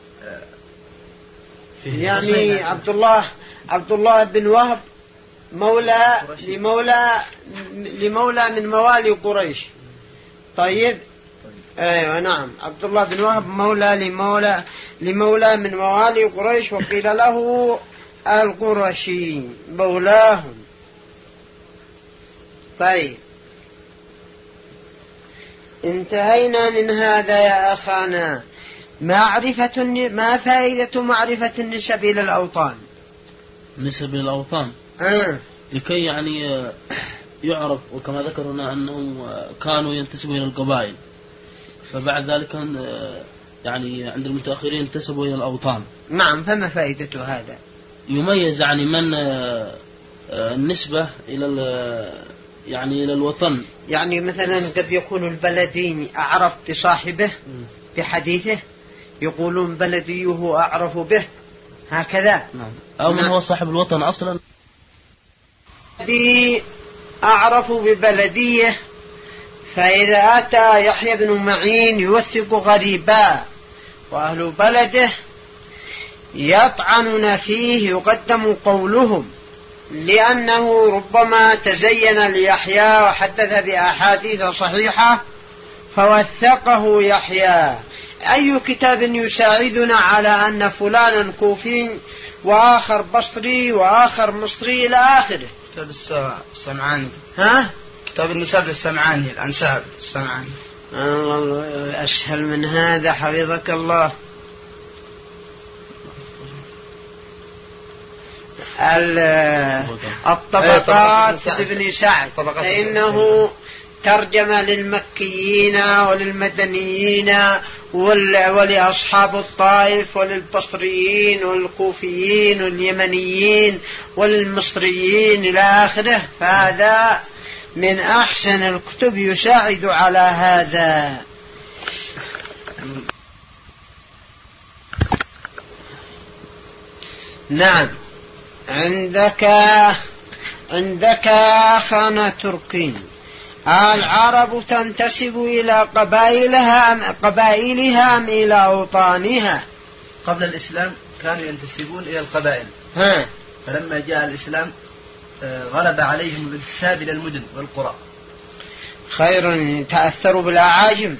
يعني عبد الله بن وهب مولى لمولى من موالي قريش. طيب ايوه نعم، عبد الله بن وهب مولى لمولى من موالي قريش، وقيل له القرشي مولاهم. طيب انتهينا من هذا يا أخانا. ما فائدة معرفة النسب إلى الأوطان؟ نسب إلى الأوطان لكي يعني يعرف، وكما ذكرنا أنهم كانوا ينتسبوا إلى القبائل، فبعد ذلك يعني عند المتأخرين انتسبوا إلى الأوطان. نعم، فما فائدة هذا؟ يميز يعني من النسبة إلى الوطن. يعني مثلا قد يكون البلدي أعرف بصاحبه بحديثه، يقولون بلديه أعرف به، هكذا. نعم. أو من هو صاحب الوطن أصلا. بلدي أعرف ببلديه، فإذا أتى يحيى بن معين يوثق غريبا وأهل بلده يطعنون فيه، يقدم قولهم، لأنه ربما تزين ليحيى وحدث بأحاديث صحيحة فوثقه يحيى. أي كتاب يساعدنا على أن فلانا كوفي وآخر بصري وآخر مصري إلى آخره؟ كتاب السمعاني. ها؟ كتاب النساب للسمعاني، الأنساب السمعاني. الله أسهل من هذا، حفظك الله. الطبقات لابن سعد، فإنه ترجم للمكيين وللمدنيين ولأصحاب الطائف وللبصريين والكوفيين واليمنيين وللمصريين إلى آخره، فهذا من أحسن الكتب يساعد على هذا. نعم. عندك أخانا تركي، العرب تنتسب إلى قبائلها أم إلى أوطانها؟ قبل الإسلام كانوا ينتسبون إلى القبائل، فلما جاء الإسلام غلب عليهم الانتساب إلى المدن والقرى. خير، تأثروا بالأعاجم.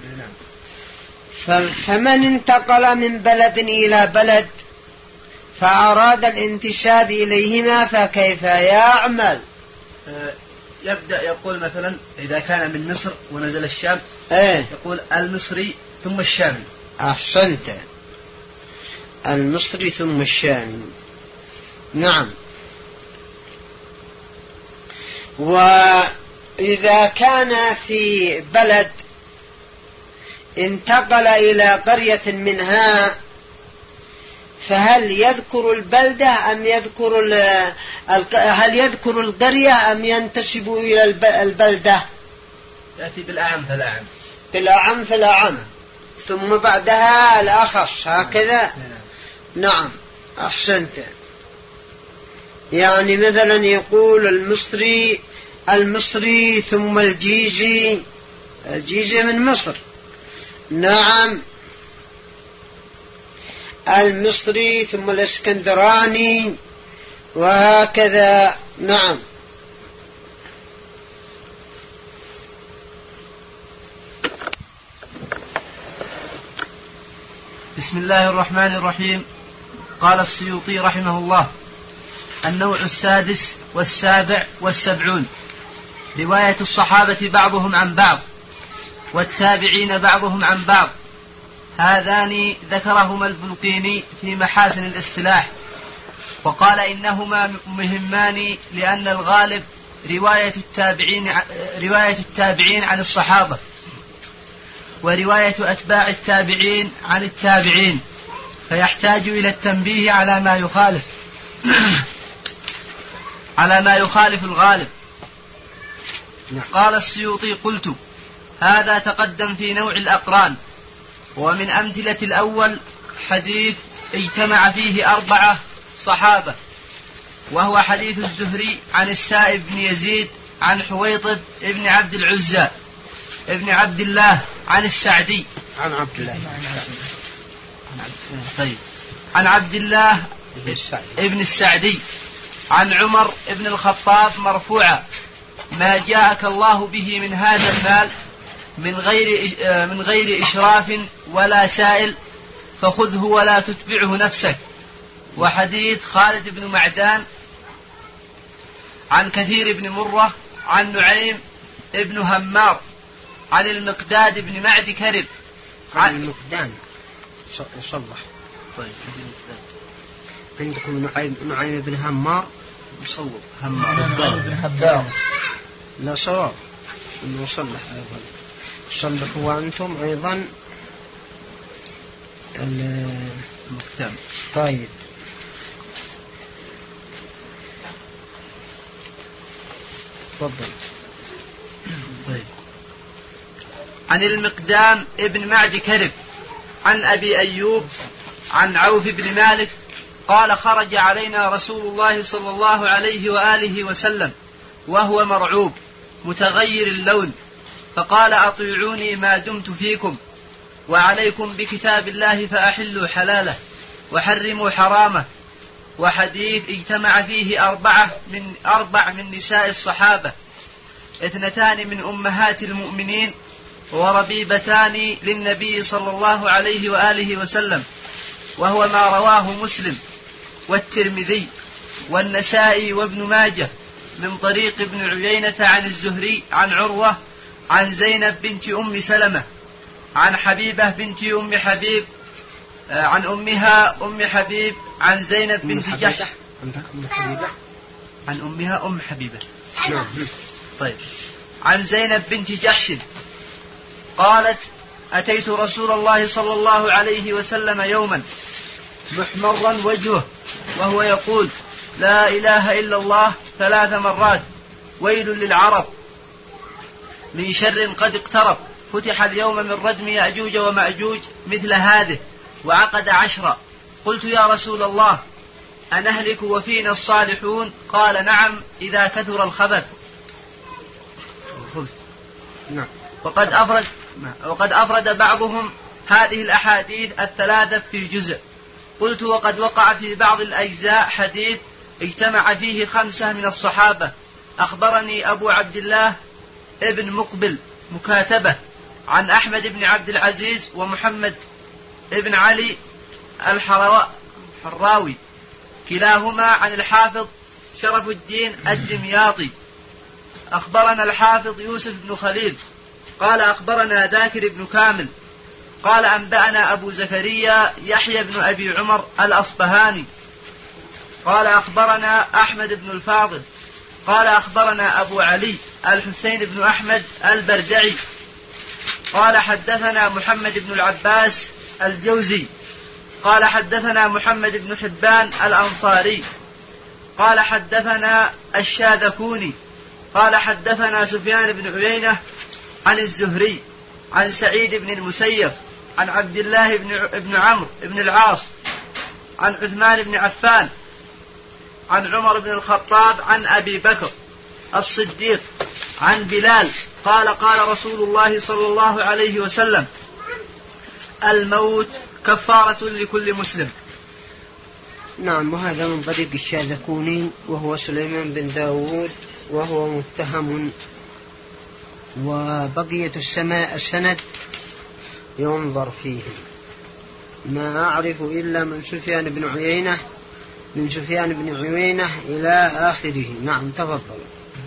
فمن انتقل من بلد إلى بلد فأراد الانتساب إليهما فكيف يعمل؟ يبدأ يقول مثلا إذا كان من مصر ونزل الشام يقول المصري ثم الشامي. أحسنت، المصري ثم الشامي. نعم. وإذا كان في بلد انتقل إلى قرية منها فهل يذكر البلدة أم هل يذكر القرية أم ينتسب إلى البلدة؟ يأتي بالأعم فالأعم، بالأعم فالأعم، ثم بعدها الأخص، هكذا. نعم أحسنت. يعني مثلا يقول المصري ثم الجيزي من مصر. نعم. المصري ثم الاسكندراني وهكذا. نعم. بسم الله الرحمن الرحيم. قال السيوطي رحمه الله: النوع السادس والسابع والسبعون رواية الصحابة بعضهم عن بعض والتابعين بعضهم عن بعض. هذان ذكرهما البلقيني في محاسن الاصطلاح، وقال إنهما مهمان لأن الغالب رواية التابعين عن الصحابة، ورواية أتباع التابعين عن التابعين، فيحتاج إلى التنبيه على ما يخالف الغالب. قال السيوطي: قلت هذا تقدم في نوع الأقران، ومن أمثلة الأول حديث اجتمع فيه 4 صحابة وهو حديث الزهري عن السائب بن يزيد عن حويطب ابن عبد العزى ابن عبد الله عن السعدي عن عبد الله طيب عن عبد الله ابن السعدي عن عمر ابن الخطاب مرفوعا: ما جاءك الله به من هذا المال من غير إشراف ولا سائل فخذه ولا تتبعه نفسك. وحديث خالد بن معدان عن كثير بن مرة عن نعيم ابن همار عن المقداد بن معد كرب عن المقدان يصلح. طيب عندكم نعيم بن همار مصوب همار بن هبار لا صواب انه يصلح ايضا. صلحوا انتم ايضا المقدام. طيب تفضل. طيب عن المقدام ابن معد كرب عن أبي أيوب عن عوف بن مالك قال: خرج علينا رسول الله صلى الله عليه وآله وسلم وهو مرعوب متغير اللون، فقال: أطيعوني ما دمت فيكم، وعليكم بكتاب الله فأحلوا حلاله وحرموا حرامه. وحديث اجتمع فيه أربع من نساء الصحابة، 2 من أمهات المؤمنين وربيبتان للنبي صلى الله عليه وآله وسلم، وهو ما رواه مسلم والترمذي والنسائي وابن ماجه من طريق ابن عيينة عن الزهري عن عروة عن زينب بنت أم سلمة عن حبيبة بنت أم حبيب عن أمها أم حبيب عن زينب بنت جحش عن أمها أم حبيبة. طيب عن زينب بنت جحش قالت: أتيت رسول الله صلى الله عليه وسلم يوما محمرا وجهه وهو يقول: لا إله إلا الله 3 مرات، ويل للعرب من شر قد اقترب، فتح اليوم من ردم يأجوج ومأجوج مثل هذه، وعقد 10. قلت: يا رسول الله أنهلك وفينا الصالحون؟ قال: نعم إذا كثر الخبث. وقد أفرد بعضهم هذه الأحاديث 3 في جزء. قلت: وقد وقع في بعض الأجزاء حديث اجتمع فيه 5 من الصحابة. أخبرني أبو عبد الله ابن مقبل مكاتبة عن أحمد بن عبد العزيز ومحمد ابن علي الحراوي كلاهما عن الحافظ شرف الدين الدمياطي. أخبرنا الحافظ يوسف بن خليل قال: أخبرنا ذاكر بن كامل قال: أنبأنا أبو زكريا يحيى بن أبي عمر الأصبهاني قال: أخبرنا أحمد بن الفاضل قال: أخبرنا أبو علي الحسين بن أحمد البردعي قال: حدثنا محمد بن العباس الجوزي قال: حدثنا محمد بن حبان الأنصاري قال: حدثنا الشاذكوني قال: حدثنا سفيان بن عيينة عن الزهري عن سعيد بن المسيب عن عبد الله بن عمرو بن العاص عن عثمان بن عفان عن عمر بن الخطاب عن أبي بكر الصديق عن بلال قال: قال رسول الله صلى الله عليه وسلم: الموت كفارة لكل مسلم. نعم. وهذا من طريق الشاذكوني وهو سليمان بن داود وهو متهم. وبقية السند ينظر فيه. ما أعرف إلا من سفيان بن عيينة إلى آخره. نعم تفضل.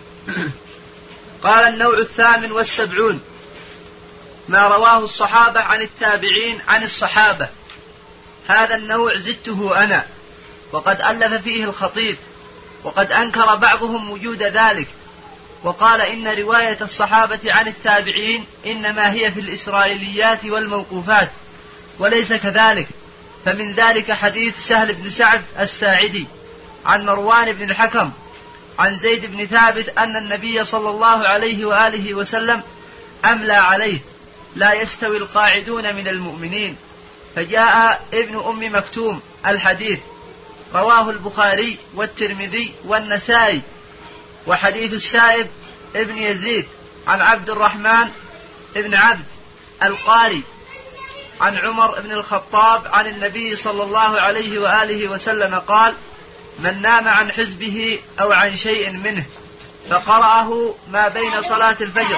قال: النوع 78 ما رواه الصحابة عن التابعين عن الصحابة. هذا النوع زدته أنا، وقد ألف فيه الخطيب، وقد أنكر بعضهم وجود ذلك، وقال: إن رواية الصحابة عن التابعين إنما هي في الإسرائيليات والموقوفات، وليس كذلك. فمن ذلك حديث سهل بن سعد الساعدي عن مروان بن الحكم عن زيد بن ثابت أن النبي صلى الله عليه وآله وسلم أملى عليه: لا يستوي القاعدون من المؤمنين. فجاء ابن أم مكتوم الحديث رواه البخاري والترمذي والنسائي. وحديث السائب ابن يزيد عن عبد الرحمن ابن عبد القاري عن عمر بن الخطاب عن النبي صلى الله عليه وآله وسلم قال: من نام عن حزبه أو عن شيء منه فقرأه ما بين صلاة الفجر.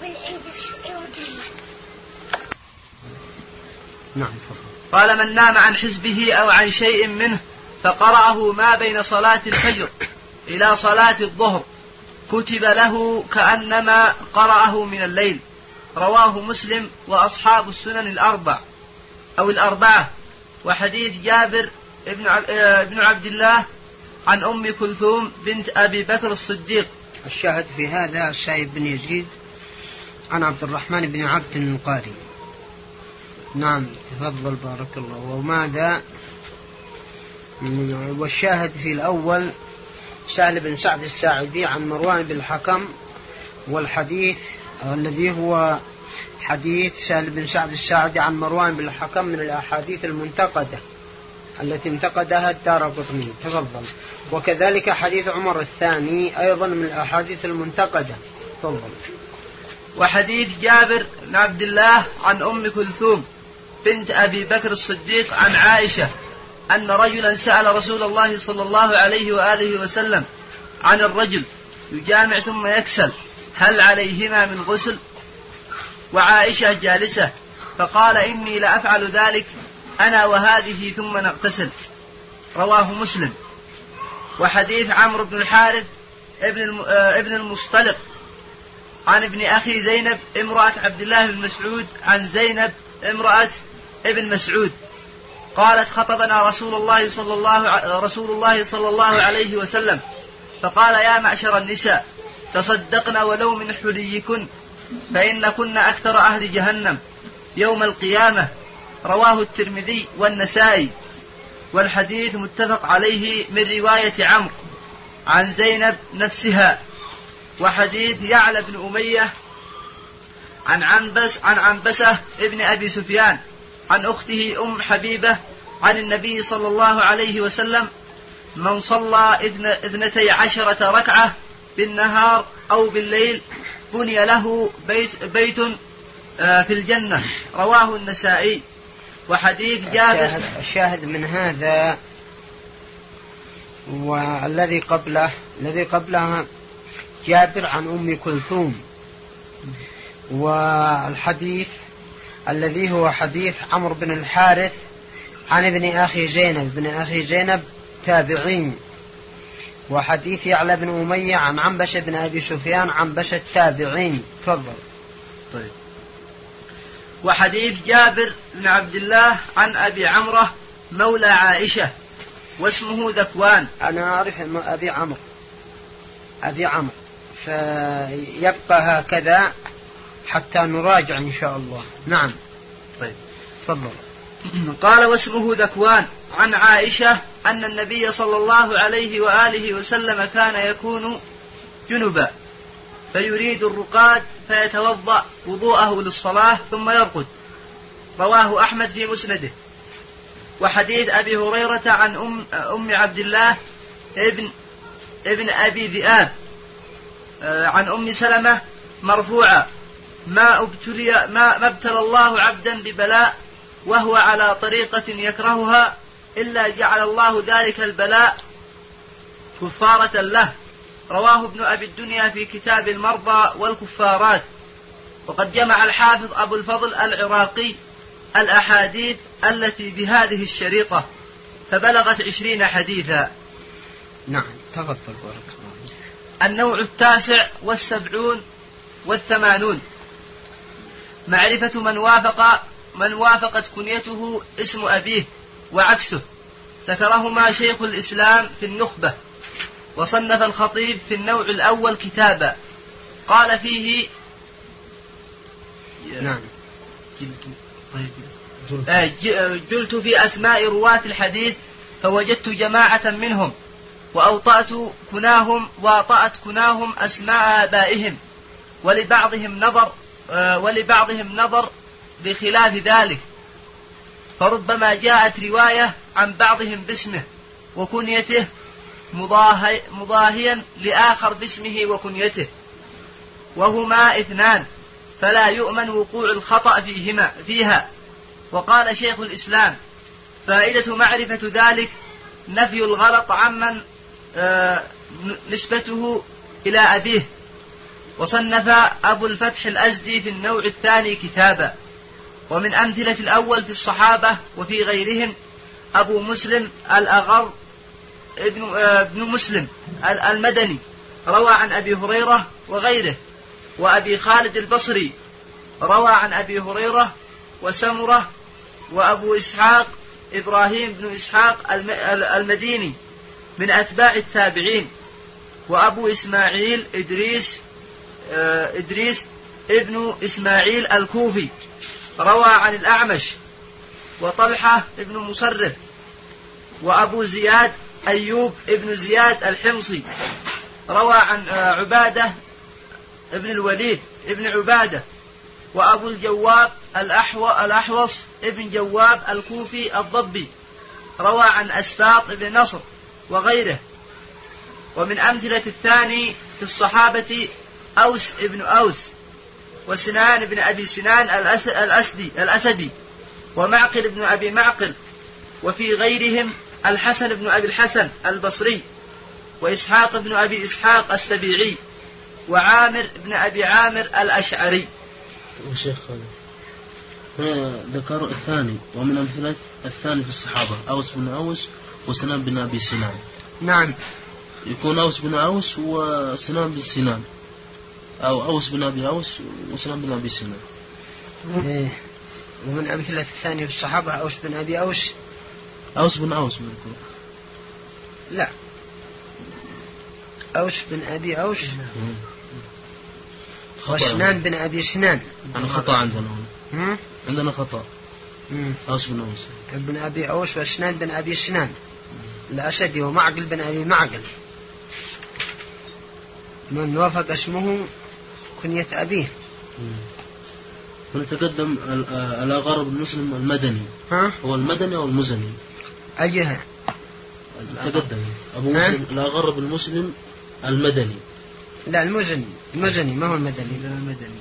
قال: من نام عن حزبه أو عن شيء منه فقرأه ما بين صلاة الفجر إلى صلاة الظهر كتب له كأنما قرأه من الليل. رواه مسلم وأصحاب السنن الأربعة. وحديث جابر ابن عبد الله عن أم كلثوم بنت أبي بكر الصديق. الشاهد في هذا السائب بن يزيد عن عبد الرحمن بن عبد القاري. نعم تفضل بارك الله. وماذا؟ والشاهد في الأول سهل بن سعد الساعدي عن مروان بن الحكم، والحديث الذي هو حديث سهل بن سعد الساعدي عن مروان بن الحكم من الأحاديث المنتقدة التي انتقدها الدارقطني. تفضل. وكذلك حديث عمر الثاني أيضا من الأحاديث المنتقدة. تفضل. وحديث جابر بن عبد الله عن أم كلثوم بنت أبي بكر الصديق عن عائشة أن رجلا سأل رسول الله صلى الله عليه وآله وسلم عن الرجل يجامع ثم يكسل هل عليهما من غسل؟ وعائشة جالسة فقال: إني لأفعل ذلك أنا وهذه ثم نغتسل. رواه مسلم. وحديث عمرو بن الحارث ابن المصطلق عن ابن أخي زينب امرأة عبد الله بن مسعود عن زينب امرأة ابن مسعود قالت: خطبنا رسول الله صلى الله عليه وسلم فقال: يا معشر النساء تصدقن ولو من حليكن فإن كن أكثر أهل جهنم يوم القيامة. رواه الترمذي والنسائي. والحديث متفق عليه من رواية عمرو عن زينب نفسها. وحديث يعلى بن أمية عن عنبسة ابن أبي سفيان عن أخته أم حبيبة عن النبي صلى الله عليه وسلم: من صلى 12 ركعة بالنهار أو بالليل بني له بيت في الجنة. رواه النسائي. وحديث جابر. الشاهد من هذا والذي قبلها جابر عن أم كلثوم، والحديث الذي هو حديث عمرو بن الحارث عن ابن أخي زينب تابعين. وحديث يعلى بن أمية عن عنبسة بن أبي سفيان عنبسة تابعين. تفضل. طيب. وحديث جابر بن عبد الله عن أبي عمرة مولى عائشة واسمه ذكوان. أنا أعرف أبي عمرو فيبقى هكذا حتى نراجع إن شاء الله. نعم. طيب. تفضل. قال: واسمه ذكوان عن عائشة أن النبي صلى الله عليه وآله وسلم كان يكون جنبا فيريد الرقاد فيتوضأ وضوءه للصلاة ثم يرقد. رواه أحمد في مسنده. وحديث أبي هريرة عن أم عبد الله ابن أبي ذئاب عن أم سلمة مرفوعة: ما ابتلى الله عبدا ببلاء وهو على طريقة يكرهها إلا جعل الله ذلك البلاء كفارة له. رواه ابن أبي الدنيا في كتاب المرضى والكفارات. وقد جمع الحافظ أبو الفضل العراقي الأحاديث التي بهذه الشريطة فبلغت 20 حديثا. نعم. تفضل بارك الله. النوع 79 و80 معرفة من وافقت كنيته اسم أبيه وعكسه. ذكرهما شيخ الإسلام في النخبة. وصنف الخطيب في النوع الأول كتابا قال فيه: نعم. جلت في أسماء رواة الحديث فوجدت جماعة منهم وأطأت كناهم أسماء آبائهم ولبعضهم نظر بخلاف ذلك، فربما جاءت رواية عن بعضهم باسمه وكنيته مضاهيا لآخر باسمه وكنيته، وهما اثنان فلا يؤمن وقوع الخطأ فيها. وقال شيخ الإسلام: فائدة معرفة ذلك نفي الغلط عمن نسبته إلى أبيه. وصنف أبو الفتح الأزدي في النوع الثاني كتابا. ومن أمثلة الأول في الصحابة وفي غيرهم أبو مسلم الأغر ابن مسلم المدني روى عن أبي هريرة وغيره، وأبي خالد البصري روى عن أبي هريرة وسمرة، وأبو إسحاق إبراهيم بن إسحاق المديني من أتباع التابعين، وأبو إسماعيل إدريس ابن إسماعيل الكوفي روى عن الأعمش، وطلحة ابن مصرف، وأبو زياد أيوب ابن زياد الحمصي روى عن عبادة ابن الوليد ابن عبادة، وأبو الجواب الأحوص ابن جواب الكوفي الضبي روى عن أسباط ابن نصر وغيره. ومن أمثلة الثاني في الصحابة أوس ابن أوس، وسنان ابن أبي سنان الأسدي، ومعقل ابن أبي معقل، وفي غيرهم الحسن ابن أبي الحسن البصري، وإسحاق ابن أبي إسحاق السبيعي، وعامر ابن أبي عامر الأشعري. وشيخ هنا ذكر الثاني، ومن أمثلة الثاني في الصحابة أوس بن أوس وسنان بن أبي سنان. نعم، يكون أوس بن أوس وسنان بن سنان، أو أوس بن أبي أوس وسنان بن أبي سنان. ومن أمثلة الثاني في الصحابة أوس بن أبي أوس. أوس بن أوس ممكن. لا، أوس بن أبي أوس وسنان بن أبي سنان. أنا خطأ عندنا هنا. عندنا خطأ. أوس بن أوس ابن أبي أوس وسنان بن أبي سنان الأسدي، ومعقل بن أبي معقل من وافق اسمه كنية أبيه. ونتقدم الأغر بن مسلم المدني. هو المدني أو المزني؟ أجهة تقدم أبو مسلم الأغر بن مسلم المدني. لا، المزني ما هو المدني. لا، المدني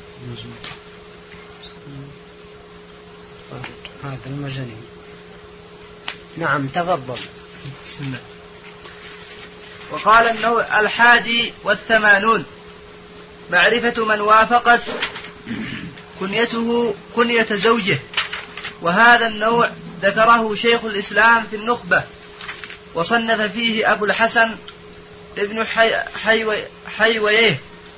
هذا المزني. نعم، تفضل. بسم الله. وقال النوع 81 معرفة من وافقت كنيته كنية زوجه. وهذا النوع ذكره شيخ الإسلام في النخبة، وصنف فيه أبو الحسن ابن حيويه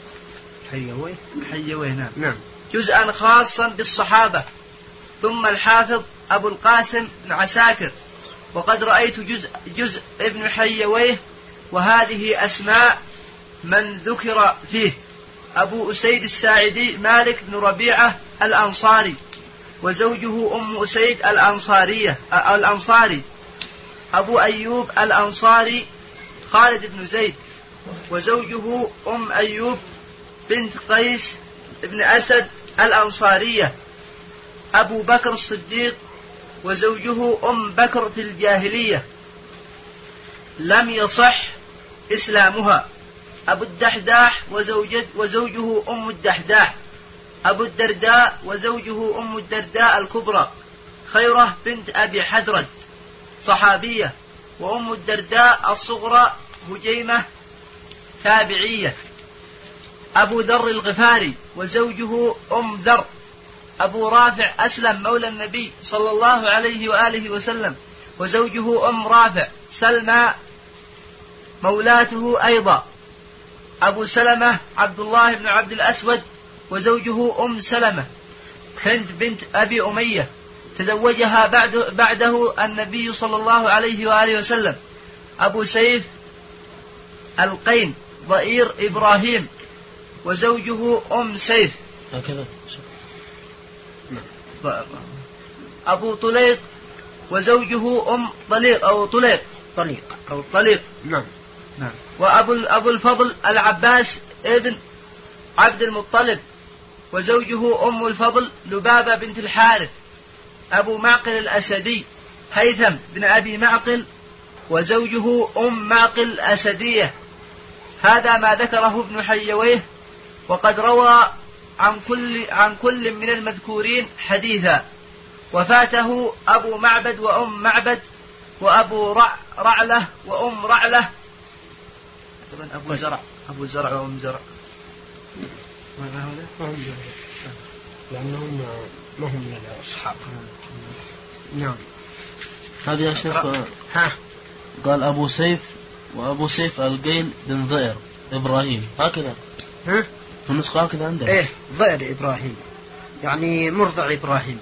نعم جزءا خاصا بالصحابة. ثم الحافظ أبو القاسم بن عساكر. وقد رأيت جزء ابن حيويه، وهذه أسماء من ذكر فيه: أبو أسيد الساعدي مالك بن ربيعة الأنصاري، وزوجه أم أسيد الأنصاري، أبو أيوب الأنصاري خالد بن زيد، وزوجه أم أيوب بنت قيس بن أسد الأنصارية، أبو بكر الصديق، وزوجه أم بكر في الجاهلية لم يصح إسلامها، أبو الدحداح وزوجه أم الدحداح، أبو الدرداء وزوجه أم الدرداء الكبرى خيرة بنت أبي حدرد صحابية، وأم الدرداء الصغرى هجيمة تابعية، أبو ذر الغفاري وزوجه أم ذر، أبو رافع أسلم مولى النبي صلى الله عليه وآله وسلم، وزوجه أم رافع سلمى مولاته أيضا، أبو سلمة عبد الله بن عبد الأسود، وزوجه أم سلمة هند بنت أبي أمية تزوجها بعده النبي صلى الله عليه وآله وسلم، أبو سيف القين ضئير إبراهيم، وزوجه أم سيف هكذا، أبو طليق وزوجه أم طليق أو طليق نعم. وأبو الفضل العباس ابن عبد المطلب، وزوجه أم الفضل لبابة بنت الحارث، أبو معقل الأسدي هيثم بن أبي معقل وزوجه أم معقل أسدية. هذا ما ذكره ابن حيويه، وقد روى عن كل من المذكورين حديثا، وفاته أبو معبد وأم معبد وأبو رعلة وأم رعلة، أبو زرع وأم زرع. لأنهم ما هم من الأصحاب. نعم. هذا يا شيخ قال أبو سيف وأبو سيف القين بن ضئر إبراهيم، هكذا في النسخة هكذا عندنا. إيه ضئر إبراهيم يعني مرضع إبراهيم.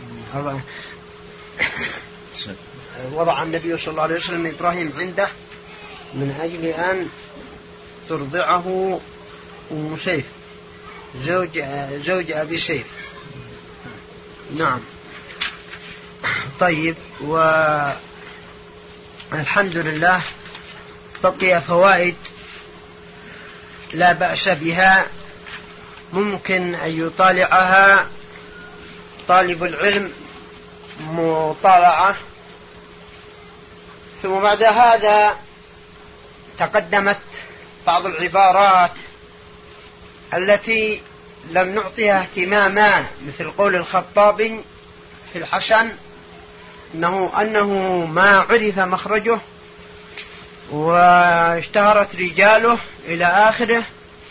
وضع النبي صلى الله عليه وسلم إبراهيم عنده من أجل أن ترضعه أم سيف زوج أبي سيف. نعم. طيب، والحمد لله بقي فوائد لا بأس بها، ممكن أن يطالعها طالب العلم مطالعة. ثم بعد هذا تقدمت بعض العبارات التي لم نعطيها اهتماما، مثل قول الخطابي في الحسن أنه ما عرف مخرجه واشتهرت رجاله إلى آخره.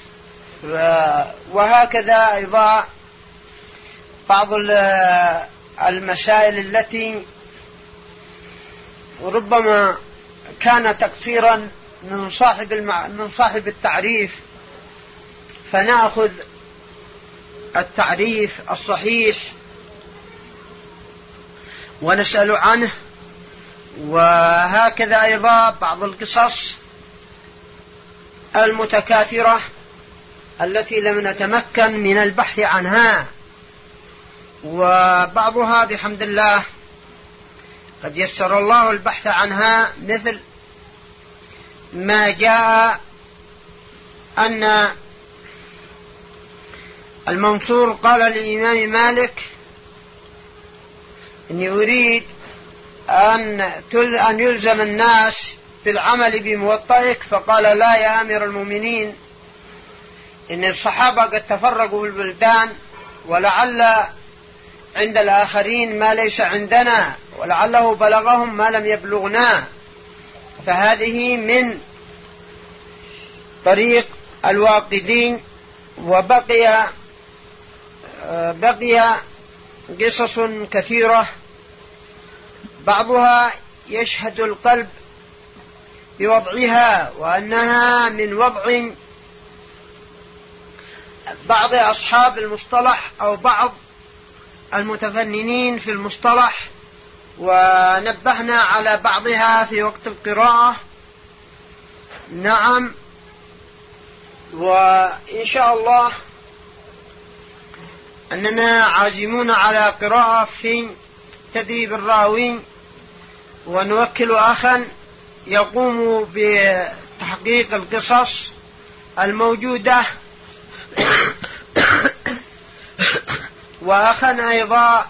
وهكذا أيضا بعض المسائل التي ربما كان تقصيرا من صاحب التعريف، فنأخذ التعريف الصحيح ونسأل عنه. وهكذا أيضا بعض القصص المتكاثرة التي لم نتمكن من البحث عنها، وبعضها بحمد الله قد يسر الله البحث عنها، مثل ما جاء أن المنصور قال للإمام مالك: إني أريد أن يلزم الناس بالعمل بموطئك، فقال: لا يا أمير المؤمنين، إن الصحابة قد تفرقوا في البلدان، ولعل عند الآخرين ما ليس عندنا، ولعله بلغهم ما لم يبلغنا، فهذه من طريق الواقدين. وبقي قصص كثيرة، بعضها يشهد القلب بوضعها، وأنها من وضع بعض أصحاب المصطلح أو بعض المتفننين في المصطلح، ونبهنا على بعضها في وقت القراءة. نعم. وإن شاء الله أننا عازمون على قراءة في تدريب الراوي، ونوكل أخا يقوم بتحقيق القصص الموجودة، وأخا أيضا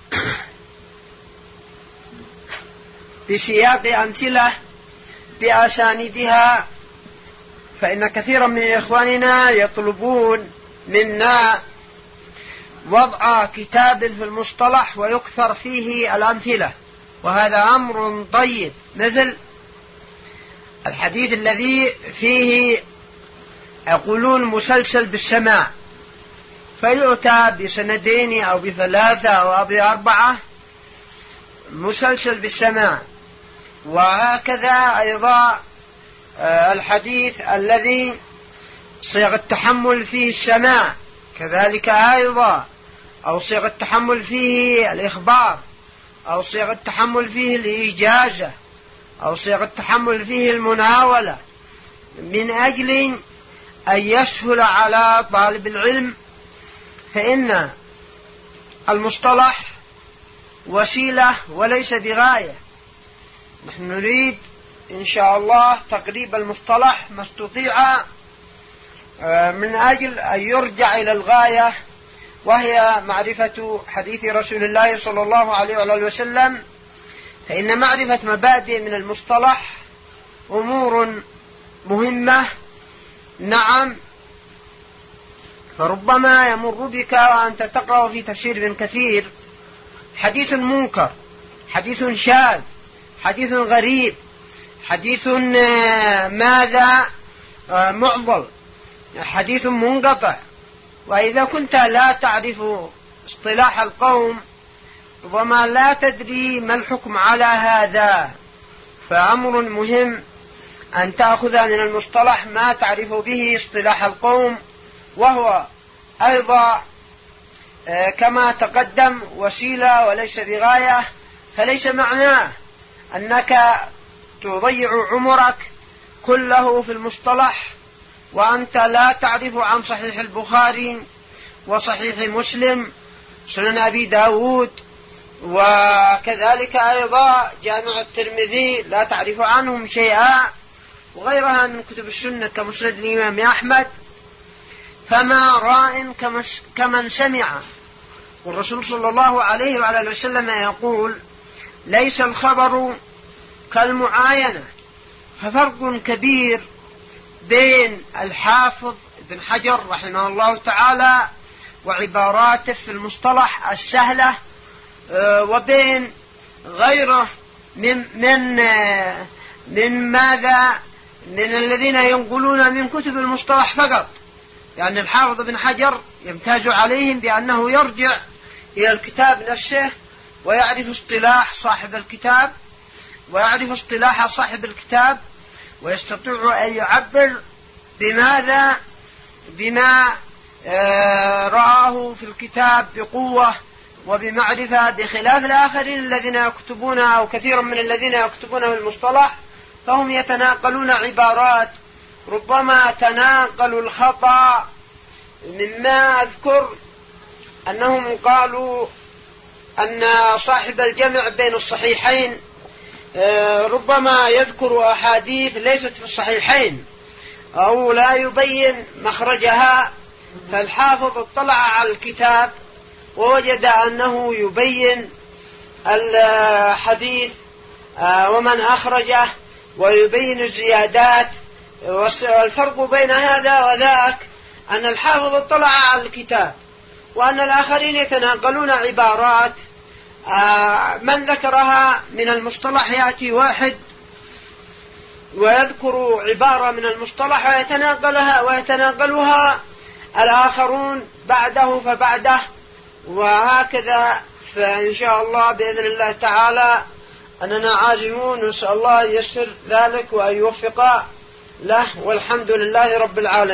بسياق أمثلة بأسانيدها، فإن كثيرا من إخواننا يطلبون منا وضع كتاب في المصطلح ويكثر فيه الأمثلة، وهذا أمر طيب، مثل الحديث الذي فيه يقولون مسلسل بالسماع، فيؤتى بسندين أو بثلاثة أو بأربعة مسلسل بالسماع. وهكذا أيضا الحديث الذي صيغ التحمل فيه السماع كذلك أيضا، أو صيغ التحمل فيه الإخبار، أو صيغ التحمل فيه الإجازة، أو صيغ التحمل فيه المناولة، من أجل أن يسهل على طالب العلم. فإن المصطلح وسيلة وليس بغاية. نحن نريد إن شاء الله تقريب المصطلح ما استطيع، من أجل أن يرجع إلى الغاية، وهي معرفة حديث رسول الله صلى الله عليه وسلم فإن معرفة مبادئ من المصطلح أمور مهمة. نعم، فربما يمر بك وأنت تقرأ في تفسير ابن كثير حديث منكر، حديث شاذ، حديث غريب، حديث معضل، حديث منقطع، وإذا كنت لا تعرف اصطلاح القوم ربما لا تدري ما الحكم على هذا. فأمر مهم أن تأخذ من المصطلح ما تعرف به اصطلاح القوم، وهو أيضا كما تقدم وسيلة وليس بغاية. فليس معناه أنك تضيع عمرك كله في المصطلح وأنت لا تعرف عن صحيح البخاري وصحيح مسلم، سنن أبي داود، وكذلك أيضا جامع الترمذي لا تعرف عنهم شيئا، وغيرها من كتب السنة كمسند الإمام أحمد. فما راء كمن سمع. والرسول صلى الله عليه وعلى وسلم يقول: ليس الخبر كالمعاينة. ففرق كبير بين الحافظ ابن حجر رحمه الله تعالى وعباراته في المصطلح السهلة وبين غيره من الذين ينقلون من كتب المصطلح فقط. يعني الحافظ ابن حجر يمتاز عليهم بأنه يرجع إلى الكتاب نفسه ويعرف اصطلاح صاحب الكتاب ويعرف اصطلاح صاحب الكتاب ويستطيع أن يعبر بما رآه في الكتاب بقوة وبمعرفة، بخلاف الآخرين الذين يكتبون أو كثير من الذين يكتبون في المصطلح فهم يتناقلون عبارات، ربما تناقلوا الخطأ. مما أذكر أنهم قالوا أن صاحب الجمع بين الصحيحين ربما يذكر أحاديث ليست في الصحيحين أو لا يبين مخرجها، فالحافظ اطلع على الكتاب ووجد أنه يبين الحديث ومن أخرجه ويبين الزيادات. والفرق بين هذا وذاك أن الحافظ اطلع على الكتاب وأن الآخرين يتناقلون عبارات من ذكرها من المصطلح يأتي واحد ويذكر عبارة من المصطلح ويتناقلها الآخرون بعده فبعده، وهكذا. فإن شاء الله بإذن الله تعالى أننا عازمون، نسأل الله ييسر ذلك وأن يوفق له، والحمد لله رب العالمين.